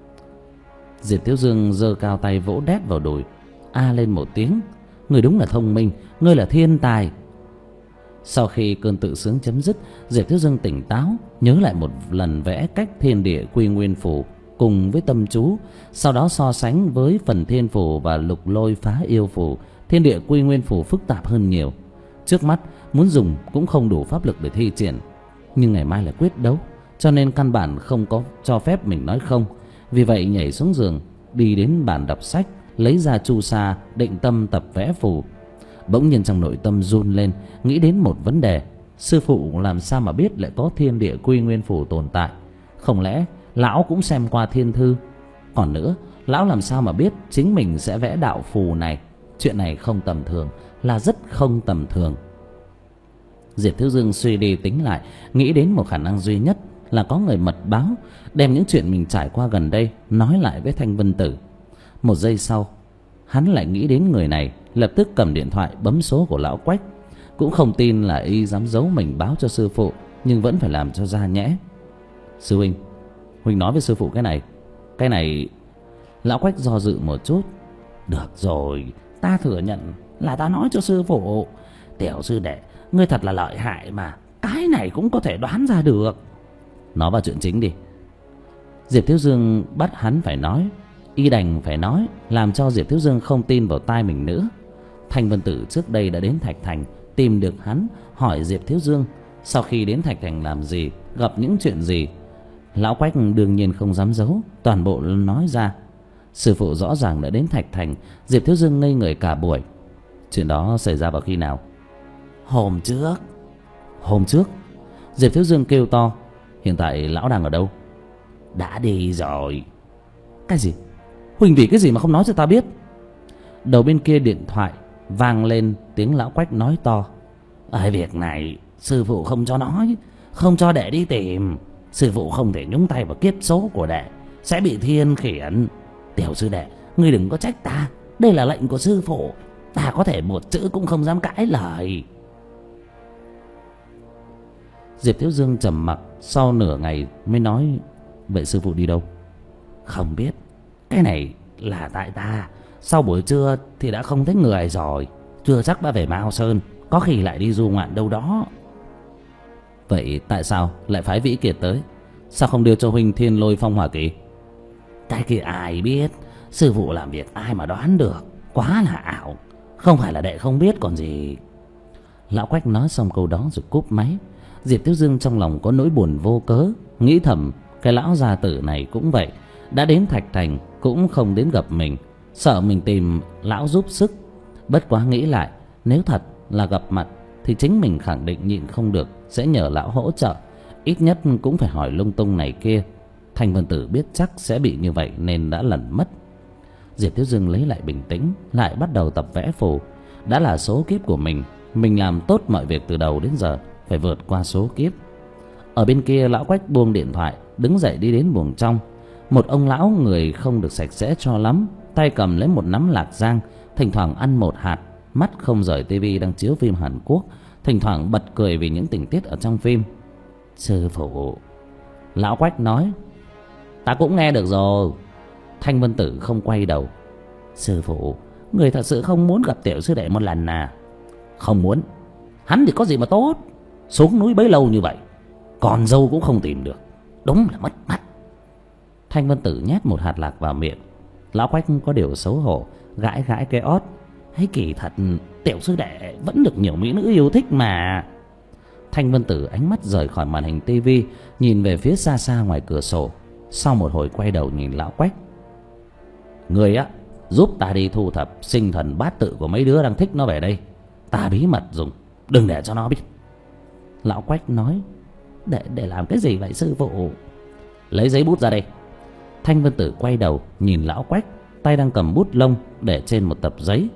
Diệp Thiếu Dương giơ cao tay vỗ đét vào đùi, a lên một tiếng. Ngươi đúng là thông minh, ngươi là thiên tài. Sau khi cơn tự sướng chấm dứt, Diệp Thiếu Dương tỉnh táo, nhớ lại một lần vẽ cách Thiên Địa Quy Nguyên Phù cùng với tâm chú. Sau đó so sánh với phần Thiên Phù và Lục Lôi Phá Yêu Phù, Thiên Địa Quy Nguyên Phù phức tạp hơn nhiều. Trước mắt muốn dùng cũng không đủ pháp lực để thi triển. Nhưng ngày mai là quyết đấu, cho nên căn bản không có cho phép mình nói không. Vì vậy nhảy xuống giường, đi đến bàn đọc sách, lấy ra chu sa, định tâm tập vẽ phù. Bỗng nhiên trong nội tâm run lên, nghĩ đến một vấn đề. Sư phụ làm sao mà biết lại có Thiên Địa Quy Nguyên Phù tồn tại? Không lẽ lão cũng xem qua thiên thư? Còn nữa, lão làm sao mà biết chính mình sẽ vẽ đạo phù này? Chuyện này không tầm thường, là rất không tầm thường. Diệp Thiếu Dương suy đi tính lại, nghĩ đến một khả năng duy nhất là có người mật báo, đem những chuyện mình trải qua gần đây nói lại với Thanh Vân Tử. Một giây sau, hắn lại nghĩ đến người này, lập tức cầm điện thoại bấm số của lão Quách. Cũng không tin là y dám giấu mình báo cho sư phụ, nhưng vẫn phải làm cho ra nhẽ. Sư huynh, huynh nói với sư phụ cái này. Cái này... Lão Quách do dự một chút. Được rồi, ta thừa nhận là ta nói cho sư phụ. Tiểu sư đệ, ngươi thật là lợi hại mà, cái này cũng có thể đoán ra được. Nói vào chuyện chính đi. Diệp Thiếu Dương bắt hắn phải nói, y đành phải nói, làm cho Diệp Thiếu Dương không tin vào tai mình nữa. Thanh Vân Tử trước đây đã đến Thạch Thành, tìm được hắn, hỏi Diệp Thiếu Dương sau khi đến Thạch Thành làm gì, gặp những chuyện gì. Lão Quách đương nhiên không dám giấu, toàn bộ nói ra. Sư phụ rõ ràng đã đến Thạch Thành. Diệp Thiếu Dương ngây người cả buổi. Chuyện đó xảy ra vào khi nào? Hôm trước. Hôm trước? Diệp Thiếu Dương kêu to. Hiện tại lão đang ở đâu? Đã đi rồi. Cái gì? Huỳnh vì cái gì mà không nói cho ta biết? Đầu bên kia điện thoại vang lên tiếng lão Quách nói to. Ở việc này sư phụ không cho nói, không cho đệ đi tìm. Sư phụ không thể nhúng tay vào kiếp số của đệ, sẽ bị thiên khiển. Tiểu sư đệ, ngươi đừng có trách ta, đây là lệnh của sư phụ, ta có thể một chữ cũng không dám cãi lời. Diệp Thiếu Dương trầm mặc, sau nửa ngày mới nói. Vậy sư phụ đi đâu? Không biết, cái này là tại ta. Sau buổi trưa thì đã không thấy người rồi, chưa chắc đã về Mao Sơn, có khi lại đi du ngoạn đâu đó. Vậy tại sao lại phái Vĩ Kiệt tới? Sao không đưa cho huynh Thiên Lôi Phong Hỏa Kỳ? Cái kia ai biết, sư phụ làm việc ai mà đoán được, quá là ảo. Không phải là đệ không biết còn gì. Lão Quách nói xong câu đó rồi cúp máy. Diệp Thiếu Dương trong lòng có nỗi buồn vô cớ, nghĩ thầm cái lão gia tử này cũng vậy, đã đến Thạch Thành cũng không đến gặp mình, sợ mình tìm lão giúp sức. Bất quá nghĩ lại, nếu thật là gặp mặt thì chính mình khẳng định nhịn không được, sẽ nhờ lão hỗ trợ, ít nhất cũng phải hỏi lung tung này kia. Thanh Vân Tử biết chắc sẽ bị như vậy nên đã lẩn mất. Diệp Thiếu Dương lấy lại bình tĩnh, lại bắt đầu tập vẽ phù. Đã là số kiếp của mình, mình làm tốt mọi việc từ đầu đến giờ, phải vượt qua số kiếp. Ở bên kia, lão Quách buông điện thoại, đứng dậy đi đến buồng trong. Một ông lão người không được sạch sẽ cho lắm, tay cầm lấy một nắm lạc giang, thỉnh thoảng ăn một hạt, mắt không rời tivi đang chiếu phim Hàn Quốc, thỉnh thoảng bật cười vì những tình tiết ở trong phim. Sư phụ, lão Quách nói. Ta cũng nghe được rồi. Thanh Vân Tử không quay đầu. Sư phụ, người thật sự không muốn gặp tiểu sư đệ một lần à? Không muốn. Hắn thì có gì mà tốt, xuống núi bấy lâu như vậy, còn dâu cũng không tìm được, đúng là mất mặt. Thanh Vân Tử nhét một hạt lạc vào miệng. Lão Quách có điều xấu hổ, gãi gãi cái ót. Hay kỳ thật, tiểu sư đệ vẫn được nhiều mỹ nữ yêu thích mà. Thanh Vân Tử ánh mắt rời khỏi màn hình tivi, nhìn về phía xa xa ngoài cửa sổ. Sau một hồi quay đầu nhìn lão Quách. Người á, giúp ta đi thu thập sinh thần bát tự của mấy đứa đang thích nó về đây. Ta bí mật dùng, đừng để cho nó biết. Lão Quách nói. Để để làm cái gì vậy sư phụ? Lấy giấy bút ra đây. Thanh Vân Tử quay đầu nhìn lão Quách, tay đang cầm bút lông để trên một tập giấy.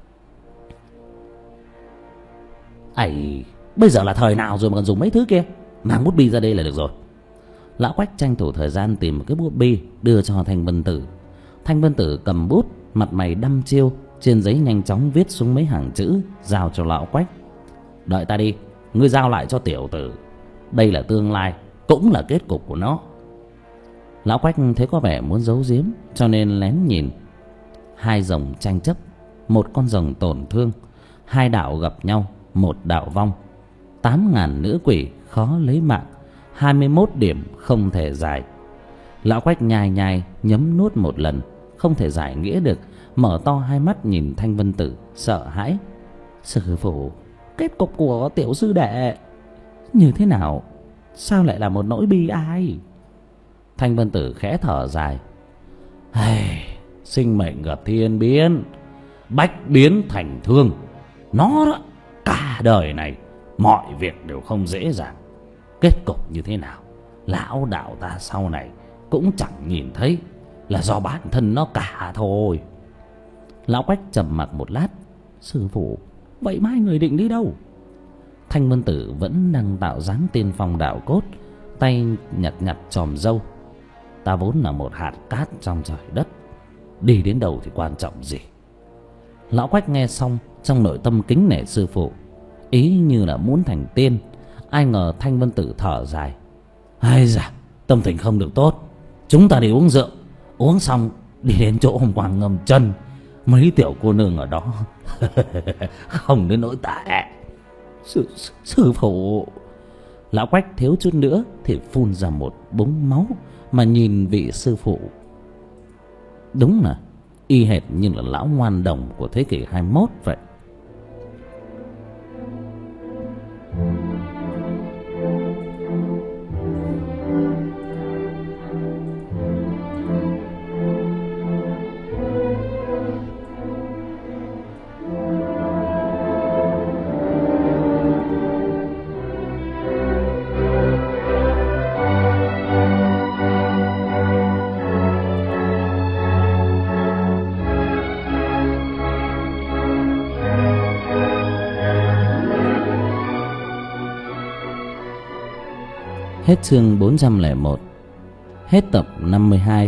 Ây, bây giờ là thời nào rồi mà còn dùng mấy thứ kia? Mang bút bi ra đây là được rồi. Lão Quách tranh thủ thời gian tìm một cái bút bi đưa cho Thanh Vân Tử. Thanh Vân Tử cầm bút, mặt mày đăm chiêu, trên giấy nhanh chóng viết xuống mấy hàng chữ, giao cho lão Quách. Đợi ta đi, ngươi giao lại cho tiểu tử. Đây là tương lai, cũng là kết cục của nó. Lão Quách thấy có vẻ muốn giấu giếm, cho nên lén nhìn. Hai rồng tranh chấp, một con rồng tổn thương. Hai đạo gặp nhau, một đạo vong. Tám ngàn nữ quỷ khó lấy mạng. Hai mươi mốt điểm không thể giải. Lão Quách nhai nhai nhấm nuốt một lần, không thể giải nghĩa được, mở to hai mắt nhìn Thanh Vân Tử sợ hãi. Sư phụ, kết cục của tiểu sư đệ như thế nào? Sao lại là một nỗi bi ai? Thanh Vân Tử khẽ thở dài. Hey, sinh mệnh gặp thiên biến, bách biến thành thương. Nó đó, cả đời này mọi việc đều không dễ dàng. Kết cục như thế nào, lão đạo ta sau này cũng chẳng nhìn thấy, là do bản thân nó cả thôi. Lão Quách trầm mặc một lát. Sư phụ, vậy mai người định đi đâu? Thanh Vân Tử vẫn đang tạo dáng tiên phong đạo cốt, tay nhặt nhặt chòm râu. Ta vốn là một hạt cát trong trời đất, đi đến đâu thì quan trọng gì? Lão Quách nghe xong, trong nội tâm kính nể sư phụ, ý như là muốn thành tiên. Ai ngờ Thanh Vân Tử thở dài. Ai da, tâm tình không được tốt. Chúng ta đi uống rượu, uống xong đi đến chỗ hôm qua ngâm chân. Mấy tiểu cô nương ở đó không đến nỗi tệ. Sư, sư phụ. Lão Quách thiếu chút nữa thì phun ra một búng máu, mà nhìn vị sư phụ, đúng là y hệt như là lão ngoan đồng của thế kỷ hai mươi mốt vậy. Hết chương bốn trăm lẻ một. Hết tập năm mươi hai.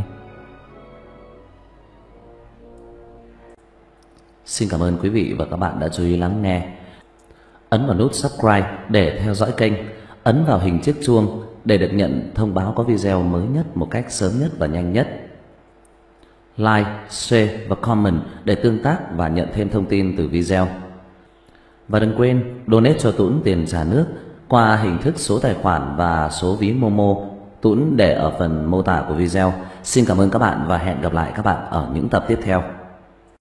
Xin cảm ơn quý vị và các bạn đã chú ý lắng nghe. Ấn vào nút subscribe để theo dõi kênh. Ấn vào hình chiếc chuông để được nhận thông báo có video mới nhất một cách sớm nhất và nhanh nhất. Like, share và comment để tương tác và nhận thêm thông tin từ video. Và đừng quên donate cho Tuấn tiền trả nước qua hình thức số tài khoản và số ví Momo, Tuấn để ở phần mô tả của video. Xin cảm ơn các bạn và hẹn gặp lại các bạn ở những tập tiếp theo.